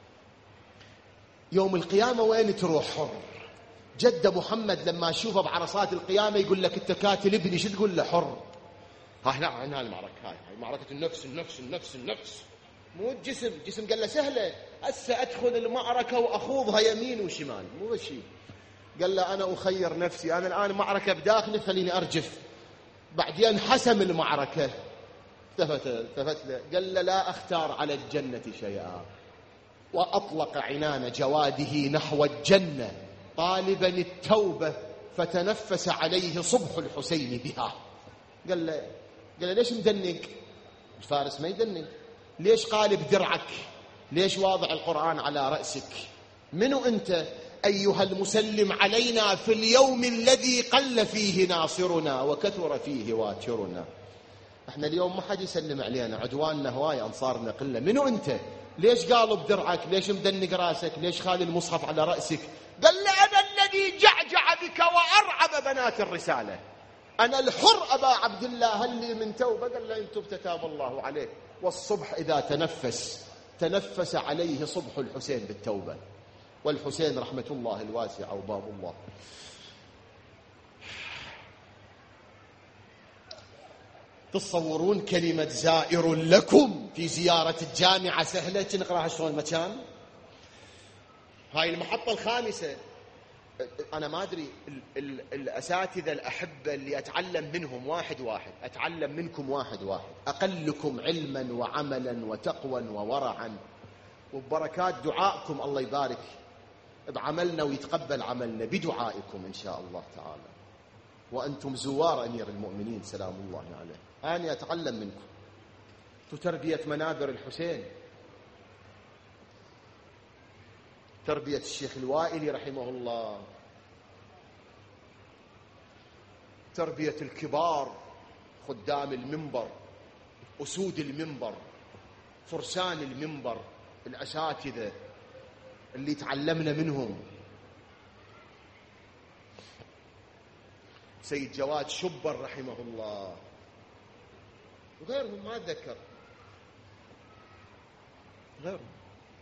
يوم القيامة وين تروح؟ حر. جد محمد لما اشوفه بعرصات القيامة يقول لك: انت قاتل ابني، شو تقول له؟ حر. هاي المعركة، هاي معركة النفس، مو الجسم قال له سهلة، هسه أدخل المعركة وأخوضها يمين وشمال، مو شيء. قال له: أنا أخير نفسي، أنا الآن معركة بداخلي خليني أرجف. بعدين حسم المعركة، التفت له قال له: لا أختار على الجنة شيئا. وأطلق عنان جواده نحو الجنة طالبا التوبة، فتنفس عليه صبح الحسين بها. قال له ليش مدنق؟ الفارس ما يدنق. ليش قالب درعك؟ ليش واضع القرآن على رأسك؟ منو أنت أيها المسلم علينا في اليوم الذي قل فيه ناصرنا وكثر فيه واترنا؟ احنا اليوم ما حد يسلم علينا، عدواننا هواي، أنصارنا قلة. منو أنت؟ ليش قالب درعك؟ ليش مدنق راسك؟ ليش خالي المصحف على رأسك؟ قال له: أنا الذي جعجع بك وأرعب بنات الرسالة، أنا الحر أبا عبد الله، هل لي من توبة؟ قال له: إن تبت تاب الله عليك. والصبح إذا تنفس عليه صبح الحسين بالتوبة. والحسين رحمة الله الواسعة وباب الله. تصورون كلمة زائر لكم في زيارة الجامعة سهلة؟ نقراها شلون مكان. هاي المحطة الخامسة. أنا ما أدري الأساتذة الأحبة اللي أتعلم منهم واحد، أتعلم منكم واحد، أقلكم علما وعملا وتقوى وورعا، وببركات دعائكم الله يبارك بعملنا ويتقبل عملنا بدعائكم إن شاء الله تعالى. وأنتم زوار أمير المؤمنين سلام الله عليه. أنا أتعلم منكم تربية منابر الحسين، تربية الشيخ الوائلي رحمه الله، تربية الكبار خدام المنبر، أسود المنبر، فرسان المنبر، الأساتذة اللي تعلمنا منهم. سيد جواد شبر رحمه الله وغيرهم، ما أتذكر غيرهم.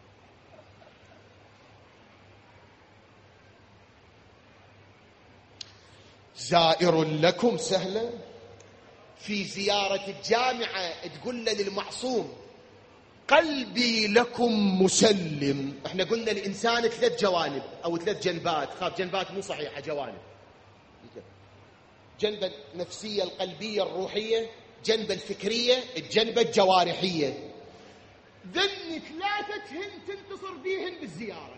زائر لكم سهلة. في زيارة الجامعة تقول للمعصوم قلبي لكم مسلم. احنا قلنا الإنسان 3 جوانب أو 3 جنبات، خاف جنبات مو صحيحة، جوانب. جنبة النفسية القلبية الروحية، جنبة الفكرية، الجنبة الجوارحية. ذن 3 تنتصر بيهن بالزيارة.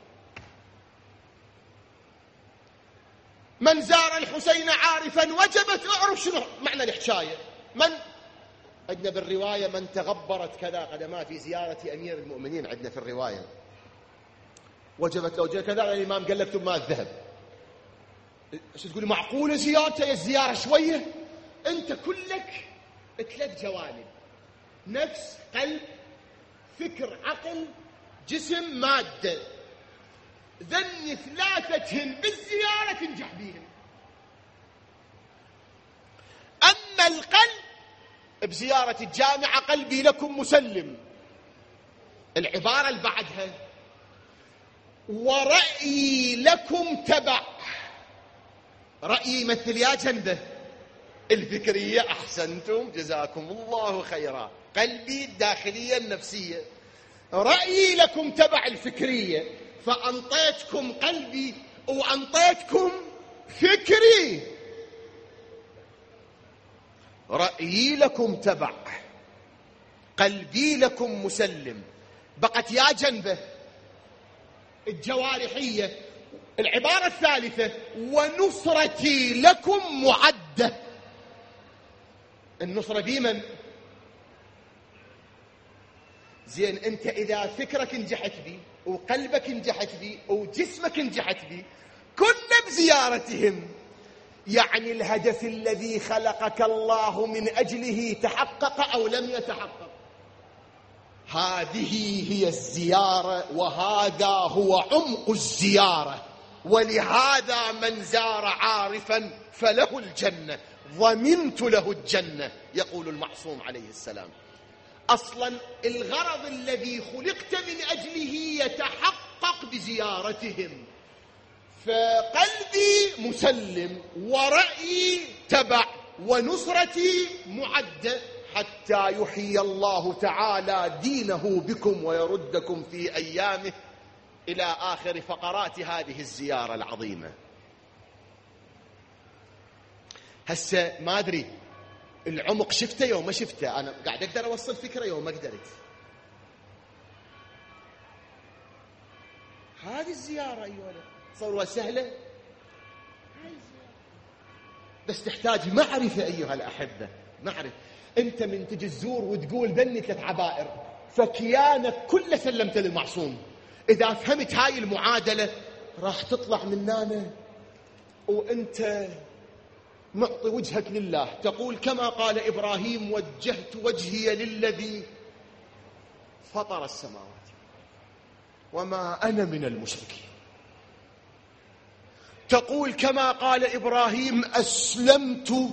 من زار الحسين عارفا وجبت. اعرف شنو معنى الحكاية. من عندنا بالرواية من تغبرت كذا قدما في زيارة أمير المؤمنين، عندنا في الرواية وجبت لو جاء كذا. الإمام قال لك ما الذهب. شو تقول معقولة زيارته؟ يا الزيارة شوية. أنت كلك 3 جوانب، نفس، قلب، فكر، عقل، جسم، مادة. ذن 3 بالزيارة تنجح بيهم. أما القلب بزيارة الجامعة قلبي لكم مسلم. العبارة اللي بعدها ورأيي لكم تبع. رأيي يمثل يا جنبه الفكرية. أحسنتم جزاكم الله خيرا. قلبي الداخلية النفسية. رأيي لكم تبع الفكرية، فأنطيتكم قلبي وأنطيتكم فكري. رأيي لكم تبع، قلبي لكم مسلم. بقت يا جنبه الجوارحية. العبارة الثالثة ونصرتي لكم معدة. النصرة بمن؟ زين أنت إذا فكرك نجحت بي وقلبك نجحت بي وجسمك نجحت بي كنا بزيارتهم، يعني الهدف الذي خلقك الله من أجله تحقق أو لم يتحقق. هذه هي الزيارة وهذا هو عمق الزيارة. ولهذا من زار عارفا فله الجنة، ضمنت له الجنة، يقول المعصوم عليه السلام. أصلا الغرض الذي خلقت من أجله يتحقق بزيارتهم. فقلبي مسلم ورأيي تبع ونصرتي معدة حتى يحيي الله تعالى دينه بكم ويردكم في أيامه إلى آخر فقرات هذه الزيارة العظيمة. هسه ما أدري العمق شفته يوم ما شفته. أنا قاعد أقدر أوصل فكرة يوم ما قدرت. هذه الزيارة أيها تصورها سهلة، بس تحتاج معرفة أيها الأحبة. معرفة. أنت من تجي الزور وتقول ذني 3 عبائر فكيانك كله سلمت للمعصوم. إذا فهمت هاي المعادلة راح تطلع من هنا وأنت معطي وجهك لله. تقول كما قال إبراهيم وجهت وجهي للذي فطر السماوات وما أنا من المشركين. تقول كما قال إبراهيم أسلمت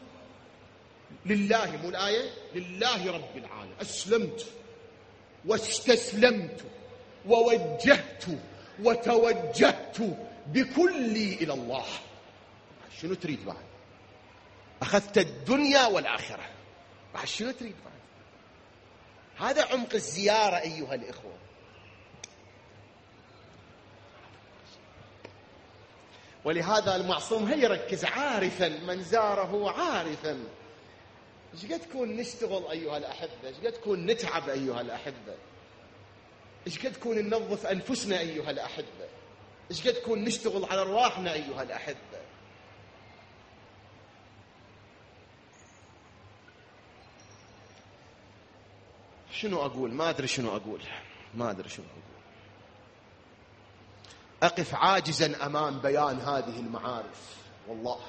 لله، مو الآية لله رب العالمين. أسلمت واستسلمت ووجهت وتوجهت بكلي إلى الله. شنو تريد بعد؟ أخذت الدنيا والآخرة، بعد شنو تريد بعد؟ هذا عمق الزيارة أيها الإخوة. ولهذا المعصوم هي يركز عارفا من زاره عارفا. ايش قد تكون نشتغل أيها الأحبة، ايش قد تكون نتعب أيها الأحبة، ايش قد تكون ننظف أنفسنا أيها الأحبة، ايش قد تكون نشتغل على أرواحنا أيها الأحبة. شنو أقول؟ ما أدري شنو أقول. أقف عاجزا أمام بيان هذه المعارف والله.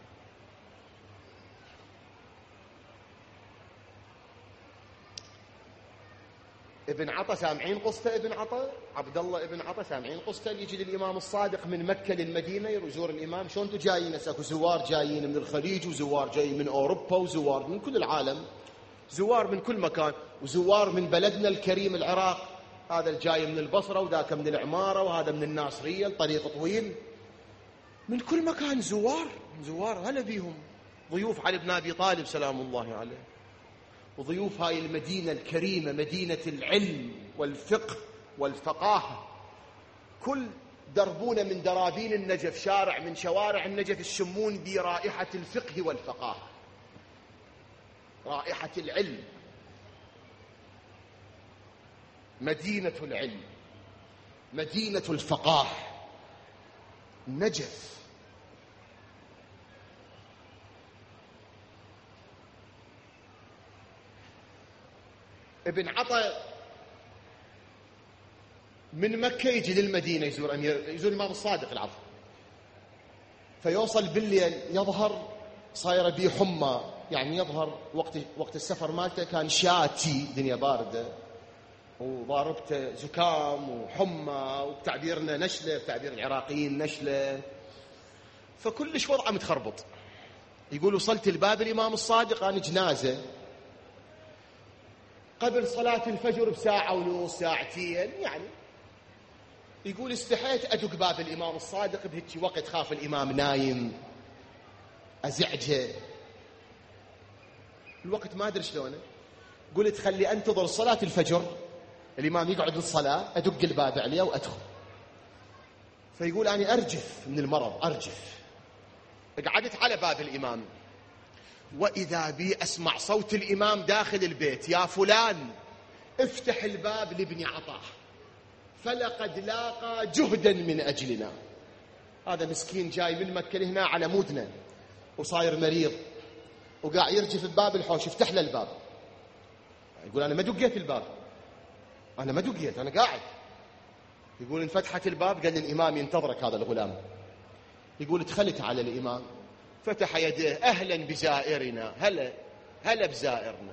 ابن عطا سامعين قصته؟ ابن عطا عبد الله ابن عطا سامعين قصته؟ يجي للإمام الصادق من مكة للمدينة يزور الإمام. شلون انتم جايين؟ اكو زوار جايين من الخليج وزوار جايين من أوروبا وزوار من كل العالم، زوار من كل مكان، وزوار من بلدنا الكريم العراق. هذا الجاي من البصرة وذاك من العمارة وهذا من الناصرية، الطريق طويل، من كل مكان زوار زوار هلا بيهم، ضيوف علي بن أبي طالب سلام الله عليه، وضيوف هاي المدينة الكريمة، مدينة العلم والفقه والفقاهة. كل دربونة من درابين النجف، شارع من شوارع النجف، يشمون برائحة الفقه والفقاهة، رائحة العلم، مدينة العلم، مدينة الفقاهة، النجف. ابن عطا من مكة يجي للمدينة يزور الإمام الصادق العظيم، فيوصل بالليل يظهر صايرة بيه حمى، يعني يظهر وقت السفر مالته كان شاتي، دنيا باردة وضاربته زكام وحمى، وبتعبيرنا نشلة، بتعبير العراقيين نشلة، فكلش وضعه متخربط. يقول وصلت الباب الإمام الصادق، أنا جنازة قبل صلاة الفجر بساعة ونص ساعتين يعني. يقول استحيت أدق باب الإمام الصادق بهيك وقت، خاف الإمام نايم أزعجه، الوقت ما أدري شلونه. قلت خلي أنتظر صلاة الفجر، الإمام يقعد للصلاة، أدق الباب عليه وأدخل. فيقول أنا أرجف من المرض، أرجف. قعدت على باب الإمام، وإذا بي أسمع صوت الإمام داخل البيت، يا فلان افتح الباب لابن عطاه فلقد لاقى جهدا من أجلنا. هذا مسكين جاي من مكة لهنا على مودنا وصاير مريض وقاعد يرجف بباب الحوش، افتح له الباب. يقول أنا ما دقيت الباب، أنا ما دقيت، أنا قاعد. يقول انفتحت الباب، قال الإمام ينتظرك هذا الغلام. يقول دخلت على الإمام، فتح يديه، أهلا بزائرنا، هلا بزائرنا.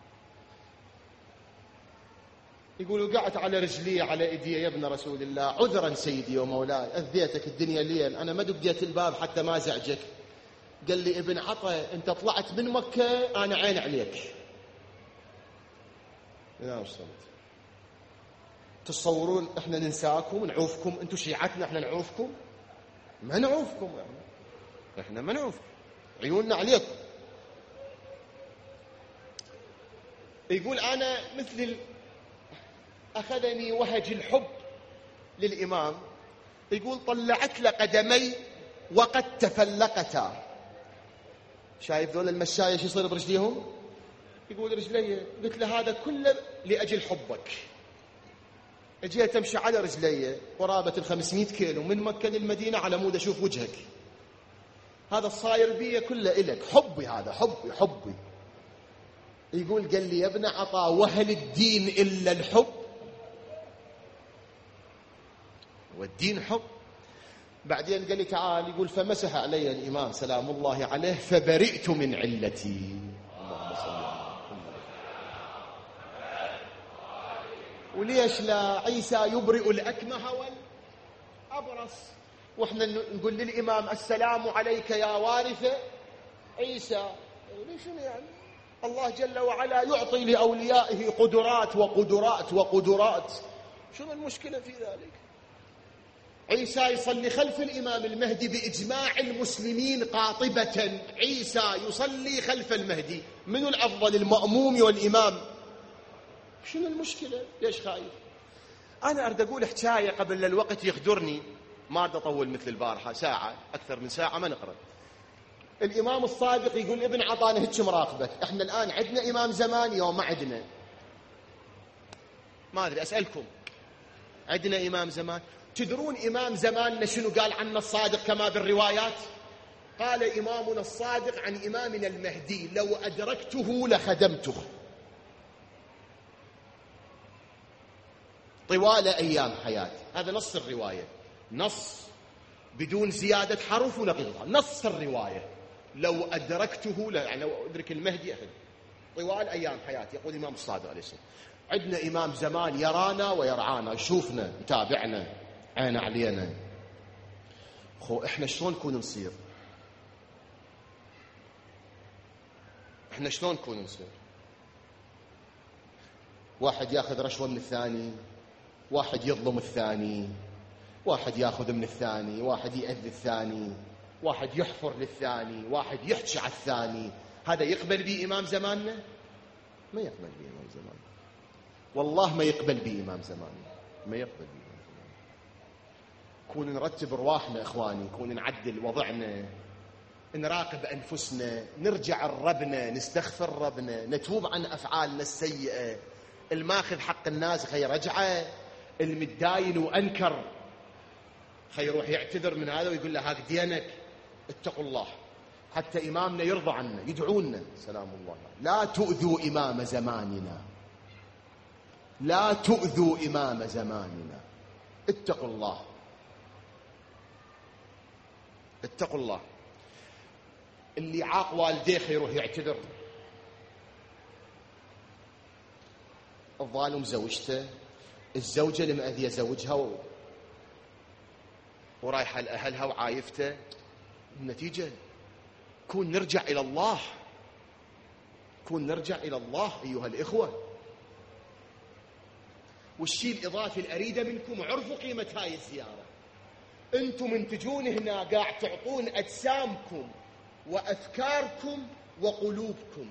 يقول وقعت على رجلي على ايدي، يا ابن رسول الله عذرا سيدي ومولاي، اذيتك الدنيا ليل، انا ما دقيت الباب حتى ما ازعجك. قال لي ابن عطا انت طلعت من مكة انا عين عليك. يا وصلت. تصورون احنا ننساكم نعوفكم، انتم شيعتنا احنا نعوفكم؟ ما نعوفكم يعني. احنا ما نعوفكم، عيوننا عليكم. يقول انا مثل أخذني وهج الحب للإمام. يقول طلعت له قدمي وقد تفلقتا. شايف ذول المشاية شو يصير برجليهم؟ يقول رجلي، قلت له هذا كله لأجل حبك. اجيت امشي على رجلي قرابة 500 كيلو من مكة للمدينة على مود أشوف وجهك. هذا الصاير بي كله إلك، حبي، هذا حبي. يقول قال لي يا ابن عطا وهل الدين إلا الحب؟ والدين حب. بعدين قال لي تعال، يقول فمسح علي الإمام سلام الله عليه فبرئت من علتي. اللهم صل على محمد. وليش لا عيسى يبرئ الأكمه والأبرص، واحنا نقول للإمام السلام عليك يا وارث عيسى؟ ليش يعني؟ الله جل وعلا يعطي لأوليائه قدرات وقدرات وقدرات، شنو المشكلة في ذلك؟ عيسى يصلي خلف الإمام المهدي بإجماع المسلمين قاطبة، عيسى يصلي خلف المهدي، من الأفضل المأموم والإمام؟ شنو المشكلة؟ ليش خايف؟ أنا أريد أقول حكاية قبل الوقت يغدرني، ما أريد أطول مثل البارحة، ساعة أكثر من ساعة ما نقرأ. الإمام الصادق يقول ابن عطانا هيك مراقبك، إحنا الآن عندنا إمام زمان يوم ما عندنا، ما أدري أسألكم، عندنا إمام زمان؟ تدرون إمام زماننا شنو قال عنه الصادق كما بالروايات؟ قال إمامنا الصادق عن إمامنا المهدي لو أدركته لخدمته طوال أيام حياتي. هذا نص الرواية، نص بدون زيادة حرف ونقيضها، نص الرواية. لو أدركته يعني لو أدرك المهدي أخذ طوال أيام حياتي، يقول الإمام الصادق عليه السلام. عندنا إمام زمان يرانا ويرعانا، يشوفنا يتابعنا، عين علينا. إحنا شلون نكون نصير؟ إحنا شلون نكون نصير؟ واحد ياخذ رشوة من الثاني، واحد يظلم الثاني، واحد ياخذ من الثاني، واحد يأذي الثاني، واحد يحفر للثاني، واحد يحكي على الثاني، هذا يقبل به إمام زماننا؟ ما يقبل به إمام زماننا، والله ما يقبل به إمام زماننا، ما يقبل به إمام زماننا. كون نرتب رواحنا إخواني، كون نعدل وضعنا، نراقب أنفسنا، نرجع لربنا، نستغفر ربنا، نتوب عن أفعالنا السيئة. الماخذ حق الناس خي رجعه، المتداين وأنكر خي يروح يعتذر من هذا ويقول له هاك دينك. اتقوا الله حتى إمامنا يرضى عنا، يدعونا سلام الله. لا تؤذوا إمام زماننا، لا تؤذوا إمام زماننا، اتقوا الله، اتقوا الله. اللي عاق والديه يروح يعتذر، الظالم زوجته، الزوجة اللي مأذية زوجها ورايحة لأهلها وعايفته. النتيجة كون نرجع إلى الله، كون نرجع إلى الله أيها الإخوة. والشيء الإضافي الأريده منكم، عرفوا قيمة هاي الزيارة. أنتم من تجون هنا قاعد تعطون أجسامكم وأفكاركم وقلوبكم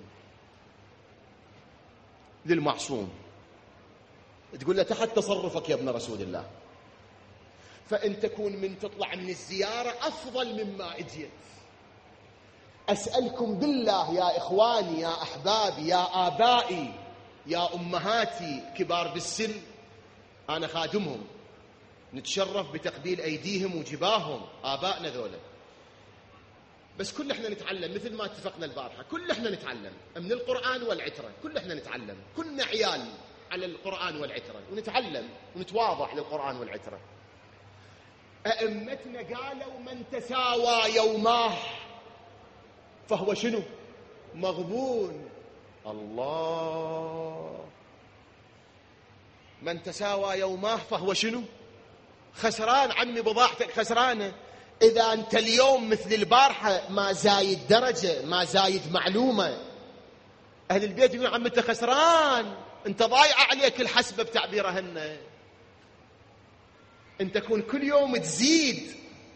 للمعصوم، تقول له تحت تصرفك يا ابن رسول الله. فأن تكون من تطلع من الزيارة أفضل مما أجيت. أسألكم بالله يا إخواني، يا أحبابي، يا آبائي، يا أمهاتي كبار بالسن، أنا خادمهم، نتشرف بتقبيل أيديهم وجباههم، آبائنا ذولا. بس كل احنا نتعلم مثل ما اتفقنا البارحة، كل احنا نتعلم من القرآن والعترة، كل احنا نتعلم، كلنا عيال على القرآن والعترة، ونتعلم ونتواضع للقرآن والعترة. أئمتنا قالوا من تساوى يوماه فهو شنو؟ مغبون. الله، من تساوى يوماه فهو شنو؟ خسران. عمي بضاعتك خسرانة. إذا أنت اليوم مثل البارحة ما زايد درجة، ما زايد معلومة، أهل البيت يقولون عم أنت خسران، أنت ضايع عليك الحسبة بتعبيرهن. أنت تكون كل يوم تزيد.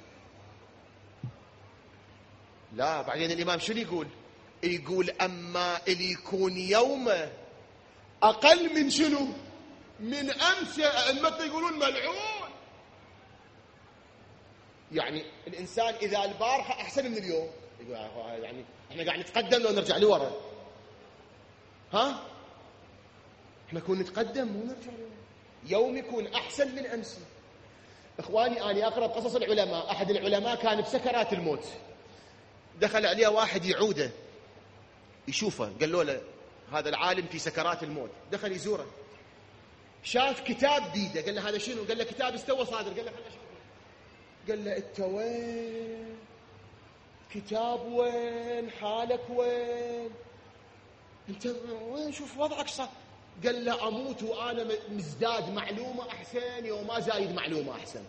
لا، بعدين الإمام شنو يقول؟ يقول أما اللي يكون يومه أقل من شنو؟ من أمس. أئمتنا يقولون ملعون. يعني الإنسان إذا البارحة أحسن من اليوم، يقول يعني إحنا قاعد نتقدم لو نرجع لورا. ها؟ إحنا نكون نتقدم ونرجع لورا. يوم يكون أحسن من أمس. إخواني، أنا أقرأ قصص العلماء. أحد العلماء كان بسكرات الموت، دخل عليه واحد يعوده يشوفه، قال له هذا العالم في سكرات الموت. دخل يزوره، شاف كتاب بيده، قال له هذا شنو؟ قال له كتاب استوى صادر. قال له خلنا اشوفه. قال له انت وين؟ كتاب وين؟ حالك وين؟ انت وين؟ شوف وضعك صار. قال له اموت وانا مزداد معلومه احسن يوم ما زايد معلومه احسن.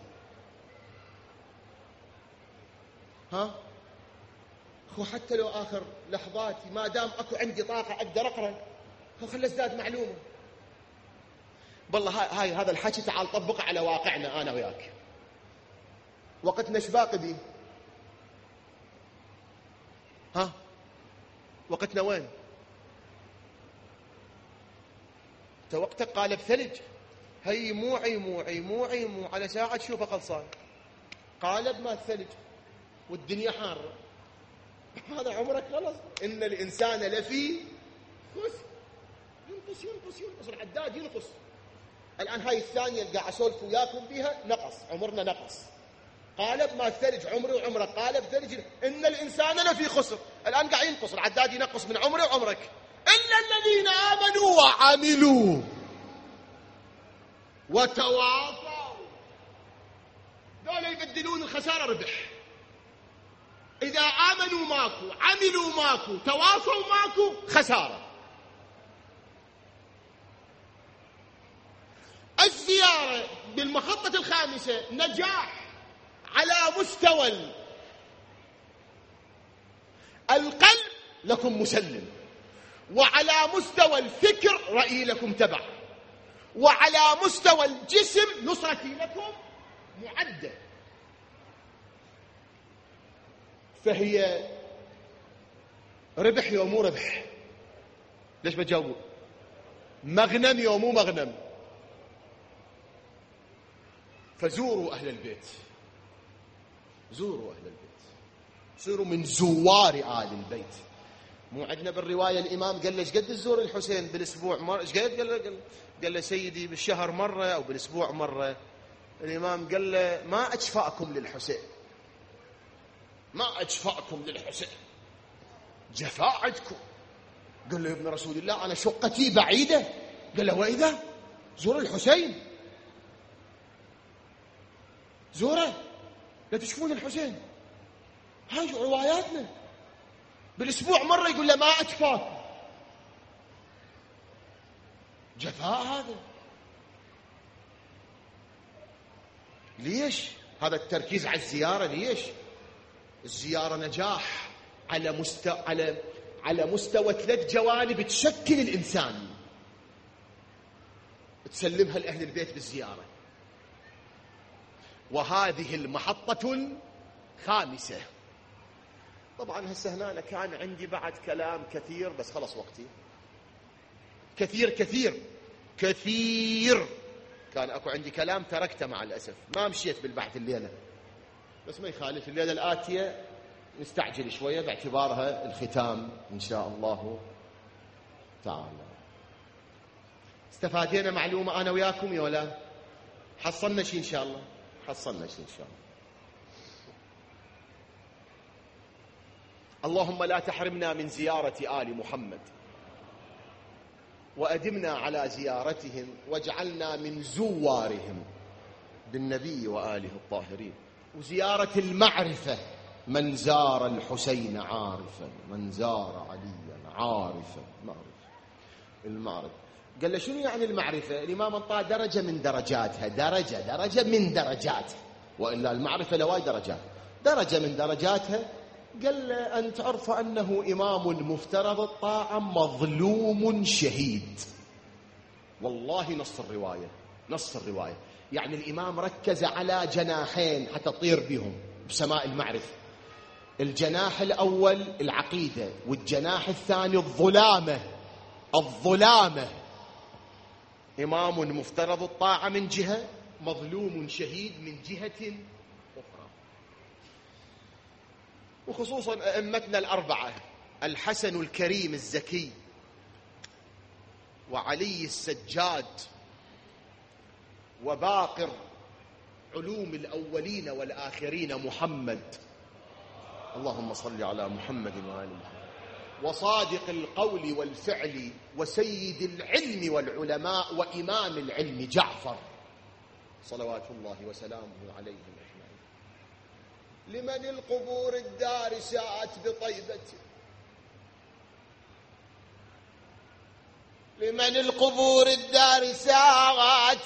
ها هو حتى لو آخر لحظاتي ما دام أكو عندي طاقة أقدر أقرأ، هو خلي أزداد معلومة. بالله هذا الحكي تعال طبقه على واقعنا أنا وياك. وقتنا شباق بيه. ها وقتنا وين؟ انت وقتك قالب ثلج. هي مو على ساعة تشوفه خلصان، قالب ما الثلج والدنيا حارة. هذا عمرك خلص. إن الإنسان لفي خسر. ينقص العداد ينقص. الآن هاي الثانية اللي قاعد أسولف وياكم بها نقص، عمرنا نقص. قالب ما الثلج، عمري وعمرك قالب ثلج. إن الإنسان لفي خسر. الآن قاعد ينقص العداد، ينقص من عمري وعمرك. إلا الذين آمنوا وعملوا وتواصوا، دول يبدلون الخسارة ربح. إذا آمنوا ماكو، عملوا ماكو، تواصوا ماكو، خسارة. الزيارة بالمخطة الخامسة نجاح على مستوى القلب لكم مسلم، وعلى مستوى الفكر رأي لكم تبع، وعلى مستوى الجسم نصرتي لكم معدة. فهي ربح يوم مو ربح. ليش بتجاوبوا؟ مغنم يوم مو مغنم. فزوروا أهل البيت، زوروا أهل البيت، صيروا من زوار آل البيت. مو عندنا بالرواية الإمام قال له ايش قد تزور الحسين بالأسبوع مرة؟ ايش قد؟ قال له سيدي بالشهر مرة أو بالأسبوع مرة. الإمام قال له ما أجفأكم للحسين، ما أجفأكم للحسين، جفاء عندكم. قال له يا ابن رسول الله أنا شقتي بعيدة. قال له وإذا زور الحسين، زوره لا تشوفون الحسين. هاي رواياتنا. بالأسبوع مرة يقول له ما أجفاك، جفاء هذا. ليش هذا التركيز على الزيارة؟ ليش؟ الزيارة نجاح على مستوى 3 جوانب تشكل الإنسان، تسلمها لأهل البيت بالزيارة. وهذه المحطة الخامسة. طبعا هسه هنا كان عندي بعد كلام كثير، بس خلص وقتي. كثير كثير كثير كان اكو عندي كلام تركته مع الأسف، ما مشيت بالبحث الليلة، بس ما يخالف. الليلة الآتية نستعجل شوية باعتبارها الختام إن شاء الله تعالى. استفادينا معلومة أنا وياكم يا ولا؟ حصلنا شيء إن شاء الله؟ حصلنا شيء إن شاء الله. اللهم لا تحرمنا من زيارة آل محمد، وأدمنا على زيارتهم، واجعلنا من زوارهم بالنبي وآله الطاهرين. وزيارة المعرفة، من زار الحسين عارفا، من زار عليا عارفا. المعرفة. قال له شنو يعني المعرفة؟ الإمام انطاه درجة من درجاتها، درجة من درجاتها، وإلا المعرفة لواي درجات. درجة من درجاتها قال له أن تعرف أنه إمام مفترض الطاعة مظلوم شهيد. والله نص الرواية يعني الإمام ركز على جناحين حتى تطير بهم بسماء المعرفة. الجناح الأول العقيدة، والجناح الثاني الظلامة. إمام مفترض الطاعة من جهة، مظلوم شهيد من جهة أخرى. وخصوصا أئمتنا الأربعة، الحسن الكريم الزكي، وعلي السجاد، وباقر علوم الأولين والآخرين محمد، اللهم صل على محمد وآل محمد، وصادق القول والفعل، وسيد العلم والعلماء، وإمام العلم جعفر، صلوات الله وسلامه عليهم أجمعين. لمن القبور الدارسات بطيبة، لمن القبور الدارسات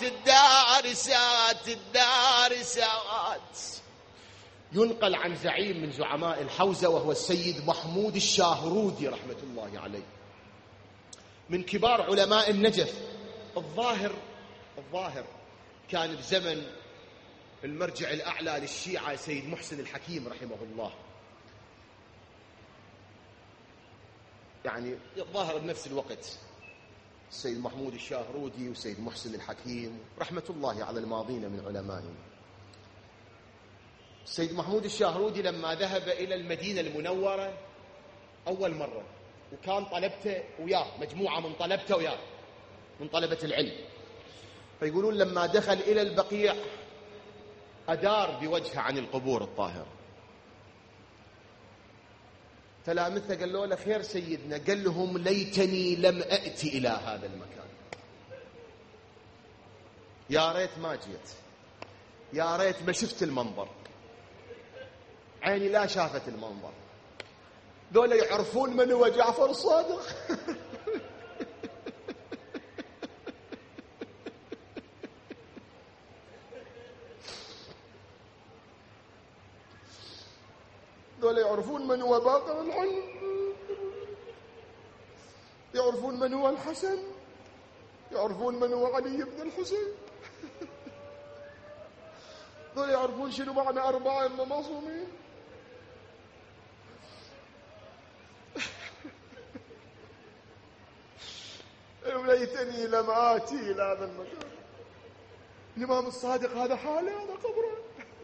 ينقل عن زعيم من زعماء الحوزة، وهو السيد محمود الشاهرودي رحمة الله عليه، من كبار علماء النجف. الظاهر كان بزمن المرجع الأعلى للشيعة سيد محسن الحكيم رحمه الله، يعني الظاهر بنفس الوقت السيد محمود الشاهرودي وسيد محسن الحكيم رحمة الله على الماضين من علمائهم. السيد محمود الشاهرودي لما ذهب إلى المدينة المنورة أول مرة، وكان طلبته وياه مجموعة من طلبته وياه من طلبة العلم، فيقولون لما دخل إلى البقيع أدار بوجهه عن القبور الطاهرة. تلامذته قالوا له خير سيدنا؟ قال لهم ليتني لم أأتي إلى هذا المكان، يا ريت ما جيت، يا ريت ما شفت المنظر، عيني لا شافت المنظر. ذولا يعرفون من هو جعفر الصادق. ذولا يعرفون من هو باقر العلم، يعرفون من هو الحسن، يعرفون من هو علي بن الحسين. ذولا يعرفون شنو معنى 4 أئمة معصومين. ليتني لم آتي إلى هذا المكان. الإمام الصادق هذا حاله، هذا قبره.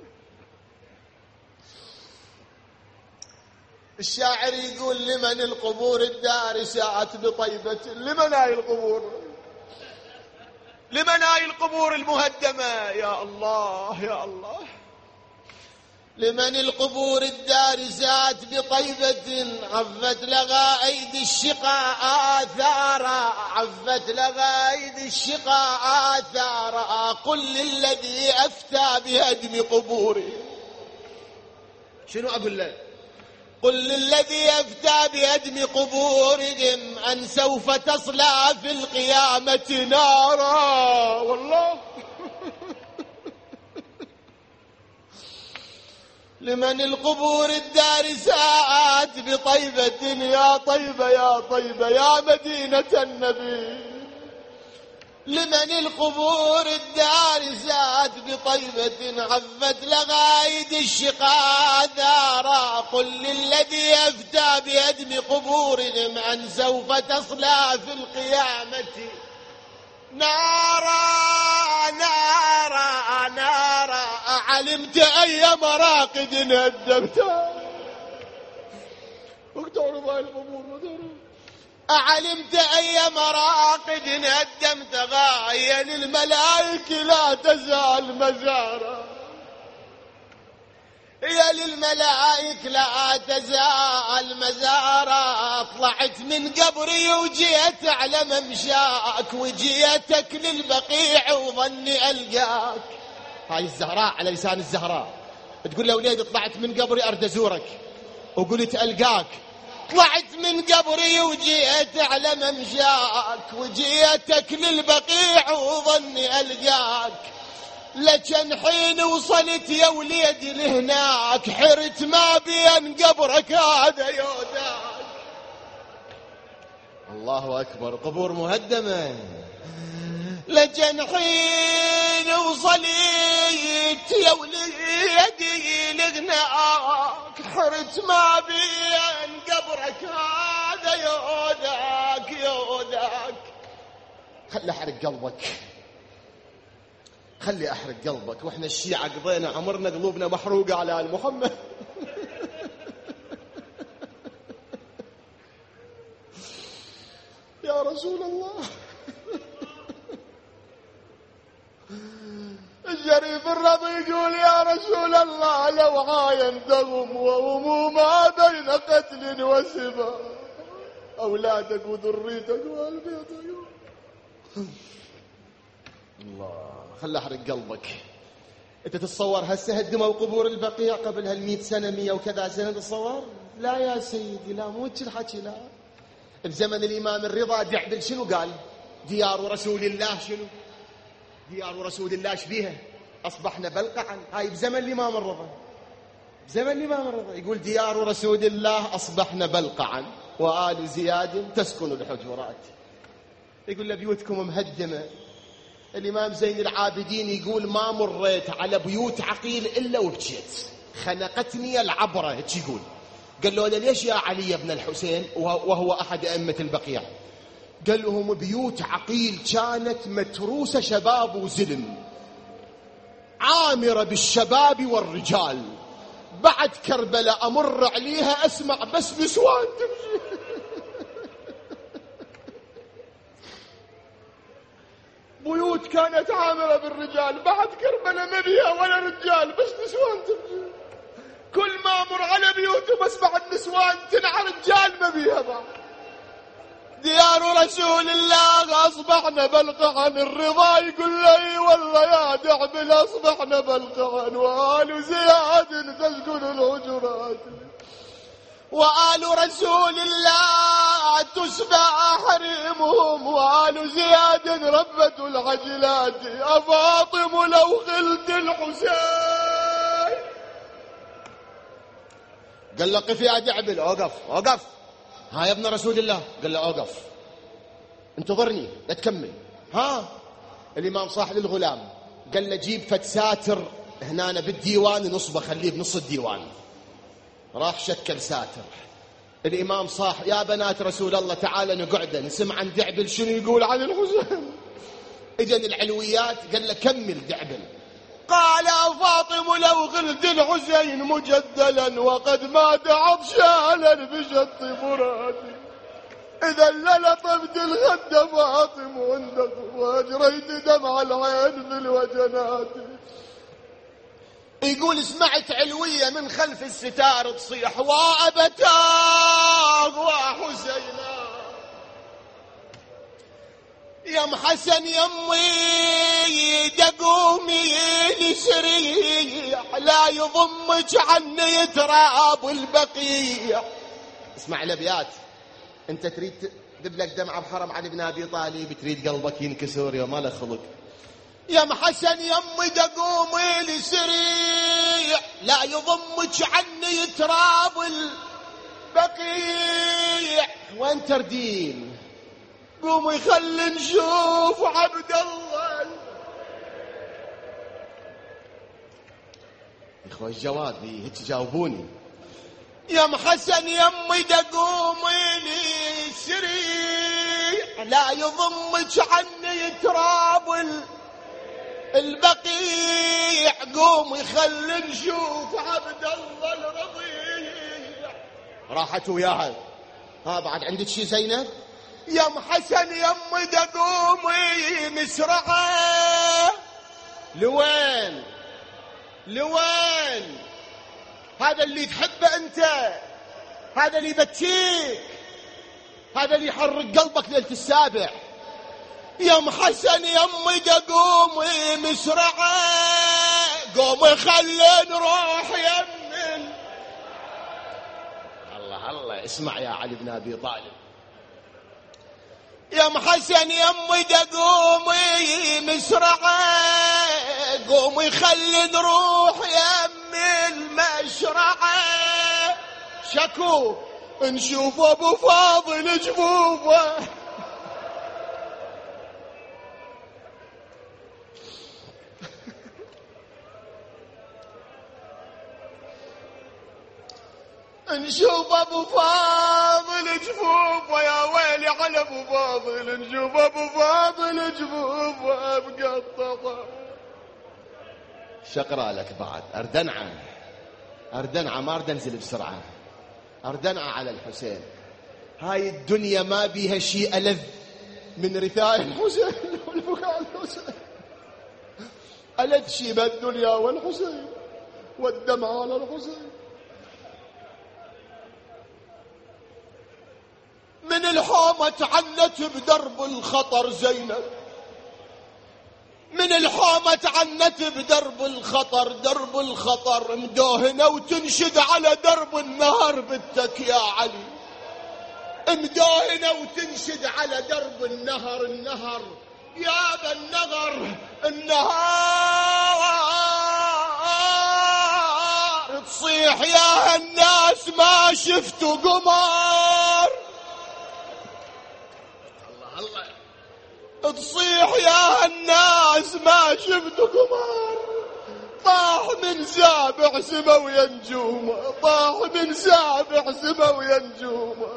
الشاعر يقول لمن القبور الدارسات بطيبة. لمن هاي القبور؟ لمن هاي القبور المهدمة؟ يا الله يا الله. لمن القبور الدارسات بطيبة عفت لغى أيدي الشقاء آثارا، عفت لغى أيدي الشقاء آثارا. قل للذي أفتى بهدم قبوري. شنو أقول له؟ قل للذي أفتى بهدم قبورهم أن سوف تصلى في القيامة نارا. والله لمن القبور الدارسات بطيبة. يا طيبة يا طيبة يا مدينة النبي. لمن القبور الدارسات بطيبة عفت لغايد الشقاء ثارا. قل للذي أفتى بهدم قبورهم أن سوف تصلى في القيامة نارا نارا نارا. أعلمت أي مراقد هدمتها؟ اكتعرض هاي القبور. أعلمت أي مراقد هدمت غاية للملائكة لا تزال مزارا. يا للملائك لا تزال مزارا. طلعت من قبري وجيت على ممشاك وجيتك للبقيع وظني ألقاك. هاي الزهراء على لسان الزهراء تقول له وليد طلعت من قبري أرد أزورك وقلت ألقاك. طلعت من قبري وجيت على ممشاك وجيتك للبقيع وظني ألقاك. لكن حين وصلت يا وليدي لهناك حرت ما بين قبرك هذا يوداك. الله أكبر. قبور مهدمة. لكن حين وصلت يا وليدي لهناك حرت ما بين قبرك هذا يوداك يوداك. خلي أحرق قلبك، خلي أحرق قلبك. وإحنا الشيعة قضينا عمرنا قلوبنا محروقة على آل محمد. يا رسول الله. الشريف الرضي يقول يا رسول الله لو عاين دغم وهموم ما بين قتل وسبا أولادك وذريتك والبيتك. الله خلي أحرق قلبك. أنت تتصور هسه هدموا قبور البقيع قبل هال100 سنة 100 وكذا سنة؟ تتصور؟ لا يا سيدي لا، مو الحكي. لا بزمن الإمام الرضا دعبل شنو قال؟ ديار رسول الله. شنو ديار رسول الله؟ شبيها أصبحنا بلقعا. هاي بزمن الإمام الرضا. بزمن الإمام الرضا يقول ديار رسول الله أصبحنا بلقعا وآل زياد تسكن الحجرات. يقول لبيوتكم مهدمة. الإمام زين العابدين يقول ما مريت على بيوت عقيل إلا وبكيت، خنقتني العبرة. هيك يقول. قال له ليش يا علي بن الحسين وهو أحد أئمة البقيع؟ قال لهم بيوت عقيل كانت متروسة شباب وزلم، عامرة بالشباب والرجال. بعد كربلاء أمر عليها أسمع بس نسوان تمشي. بيوت كانت عامرة بالرجال، بعد كربلاء ما بيها ولا رجال بس نسوان تمشي. كل ما أمر على بيوته بس بعد نسوان تنعى رجال ما بيها بعد. ديار رسول الله أصبحنا بلقعا. الرضا يقول لي والله يا دعبل أصبحنا بلقعا وآل زياد تسكن الهجرات. وآل رسول الله تسبع حريمهم وآل زياد ربة العجلات. أفاطم لو خلت الحسين. قال له قف يا دعبل. أوقف أوقف. ها يا ابن رسول الله. قال له أوقف انتظرني لا تكمل. ها الإمام صاحب الغلام قال له جيب فت ساتر هنا بالديوان نصبه خليه بنص الديوان. راح شكل ساتر الإمام صاح: يا بنات رسول الله تعالى نقعد نسمع عن دعبل شنو يقول عن الحسين. اجن العلويات قال له: كمل دعبل. قال: فاطم لو غلت الحسين مجدلا وقد مات عطشانا بشط فراتي، إذا للطفت الخد فاطم وندق وأجريت دمع العين في الوجنات. يقول: سمعت علوية من خلف الستار تصيح: وأبتاه وحسينا، يم حسن يمي دقومي لسريح، لا يضمك عني تراب البقيع. اسمع الابيات. انت تريد تذب لك دمعه بحرم علي بن ابي طالب، تريد قلبك ينكسر يا ما له خلق. يم حسن يمي دقومي لسريح، لا يضمك عني تراب البقيع. وين تردين؟ قوموا يخلي نشوف عبد الله. إخوة الجواب هيك جاوبوني. يا محسن يمي دقومي لي سريع، لا يضمك عني تراب البقيع. قوموا يخلي نشوف عبد الله الرضيع. راحت وياها. بعد عندك شي زينب؟ يا محسن يمي دقومي مسرعة. لوين لوين؟ هذا اللي تحبه انت، هذا اللي يبكيك، هذا اللي يحرق قلبك ليلة السابع. يا محسن يمي دقومي مسرعة، قومي خلي نروح يمن. الله الله، اسمع يا علي بن ابي طالب. يا محسن يمي دقومي مسرعة، قومي خلي نروح يم المشرعة. شكو نشوف ابو فاضل جفوفه، نشوف ابو فاضل جفوفه. يا ويلي على ابو فاضل، نشوف ابو فاضل جفوفه مقططه. شقرا لك بعد اردنعه ما ارد انزل بسرعه. اردنعه على الحسين. هاي الدنيا ما بيها شيء ألذ من رثاء الحسين والبكاء الحسين. ألذ شيء بالدنيا والحسين والدمع على الحسين. من الحومة تعنت بدرب الخطر زينب، من الحومة تعنت بدرب الخطر. درب الخطر مدوهنة وتنشد على درب النهر بنتك يا علي، مدوهنة وتنشد على درب النهر. النهر يا ذا النهر، النهار تصيح يا الناس ما شفتوا قمر. تصيح يا الناس ما شفتوا قمر. طاح من سابع سما وينجومه، طاح من سابع سما وينجومه.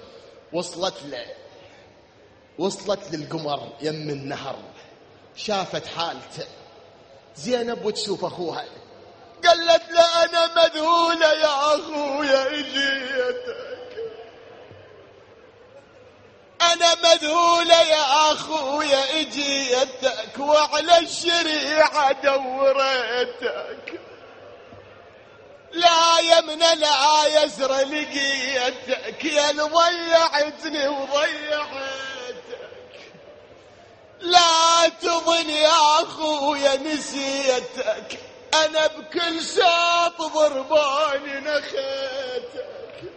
وصلت للقمر يم النهر. شافت حالته زينب وتشوف اخوها، قالت له: انا مذهوله يا اخويا اجيتك، أنا مذهولة يا أخويا إجيتك، وعلى الشريعة دورتك، لا يمن لا يسر لقيتك، يا اللي ضيعتني وضيعتك. لا تظن يا أخويا نسيتك، أنا بكل ساط ضرباني نخيتك.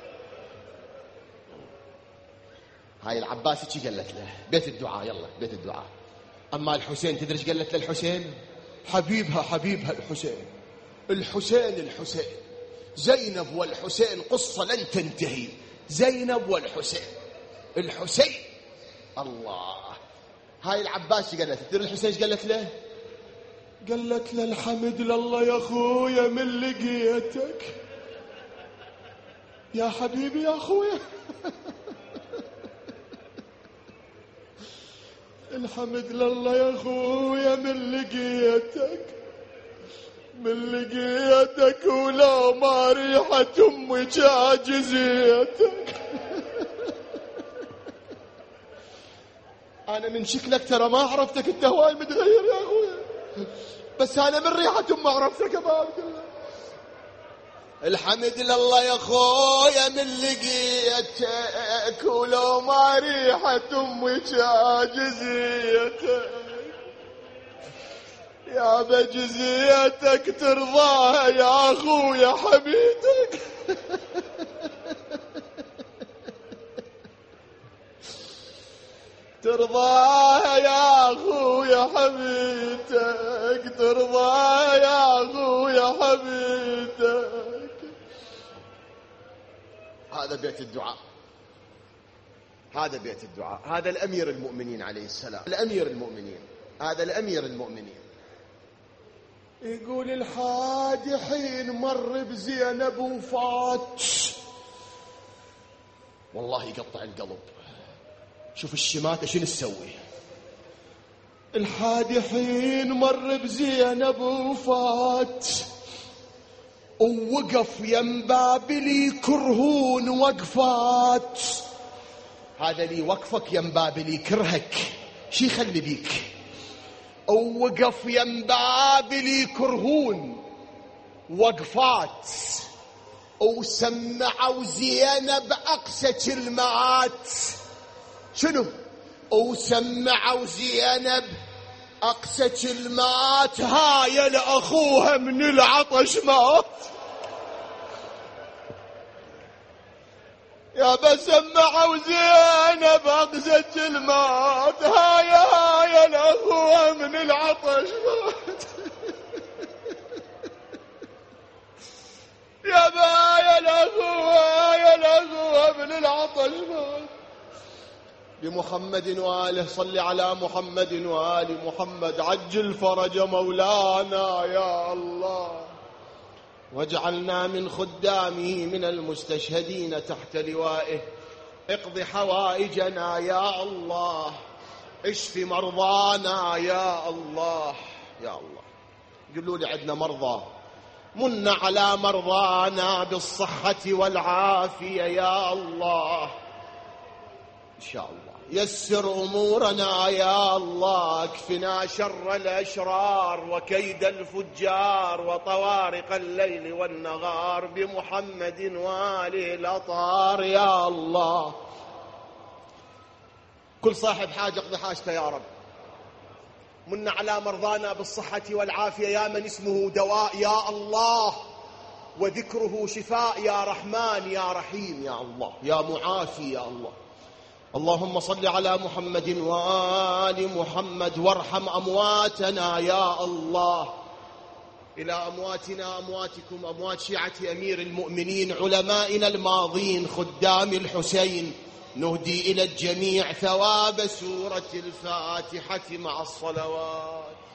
هاي العباسي شي قالت له؟ بيت الدعاء، يلا بيت الدعاء. أما الحسين تدري ايش قالت للحسين؟ حبيبها الحسين، الحسين زينب والحسين قصة لن تنتهي. زينب والحسين، الحسين. الله. هاي العباسي قالت، تدري الحسين ايش قالت له؟ قالت له: الحمد لله يا اخويا من لقيتك، يا حبيبي يا أخويا الحمد لله يا أخويا من لقيتك ولو ما ريحة أمك عاجزيتك. أنا من شكلك ترى ما عرفتك، أنت هواي متغير يا أخويا، بس أنا من ريحة أم عرفتك أبا عبد الله. الحمد لله يا أخويا من لقيتك ولو ما ريحة أمك عاجزيتك. يا بجزيتك ترضاها يا أخويا حبيتك. ترضاها يا أخويا حبيتك، ترضاها يا أخويا حبيتك. هذا بيت الدعاء، هذا بيت الدعاء، هذا الأمير المؤمنين عليه السلام، الأمير المؤمنين، هذا الأمير المؤمنين. يقول الحادي حين مر بزينب وفات، والله يقطع القلب. شوف الشماتة شنو تسوي. الحادي حين مر بزينب وفات، ووقف ينبابلي كرهون وقفات. هذا لي وقفك ينبابلي كرهك شي خلي بيك. ووقف ينبابلي كرهون وقفات، وسمعوا زينب أقسى كلمات. شنو؟ وسمعوا زينب أقسى كلمات، هاي لأخوها من العطش مات. يا بسمعوا زينب أقسى كلمات، هاي لأخوها من العطش مات. يا بايا لأخوها من العطش مات. بمحمد وآله، صل على محمد وآل محمد، عجل فرج مولانا يا الله، واجعلنا من خدامه من المستشهدين تحت لوائه. اقض حوائجنا يا الله، اشف مرضانا يا الله يا الله. قولوا لي عندنا مرضى، من على مرضانا بالصحة والعافية يا الله إن شاء الله. يسر أمورنا يا الله، اكفنا شر الأشرار وكيد الفجار وطوارق الليل والنهار، بمحمد وآله الأطهار يا الله. كل صاحب حاجة اقضي حاجته يا رب. من على مرضانا بالصحة والعافية يا من اسمه دواء يا الله، وذكره شفاء يا رحمن يا رحيم يا الله، يا معافي يا الله. اللهم صل على محمد وآل محمد، وارحم أمواتنا يا الله. إلى أمواتنا أمواتكم، أموات شيعة أمير المؤمنين علمائنا الماضين خدام الحسين، نهدي إلى الجميع ثواب سورة الفاتحة مع الصلوات.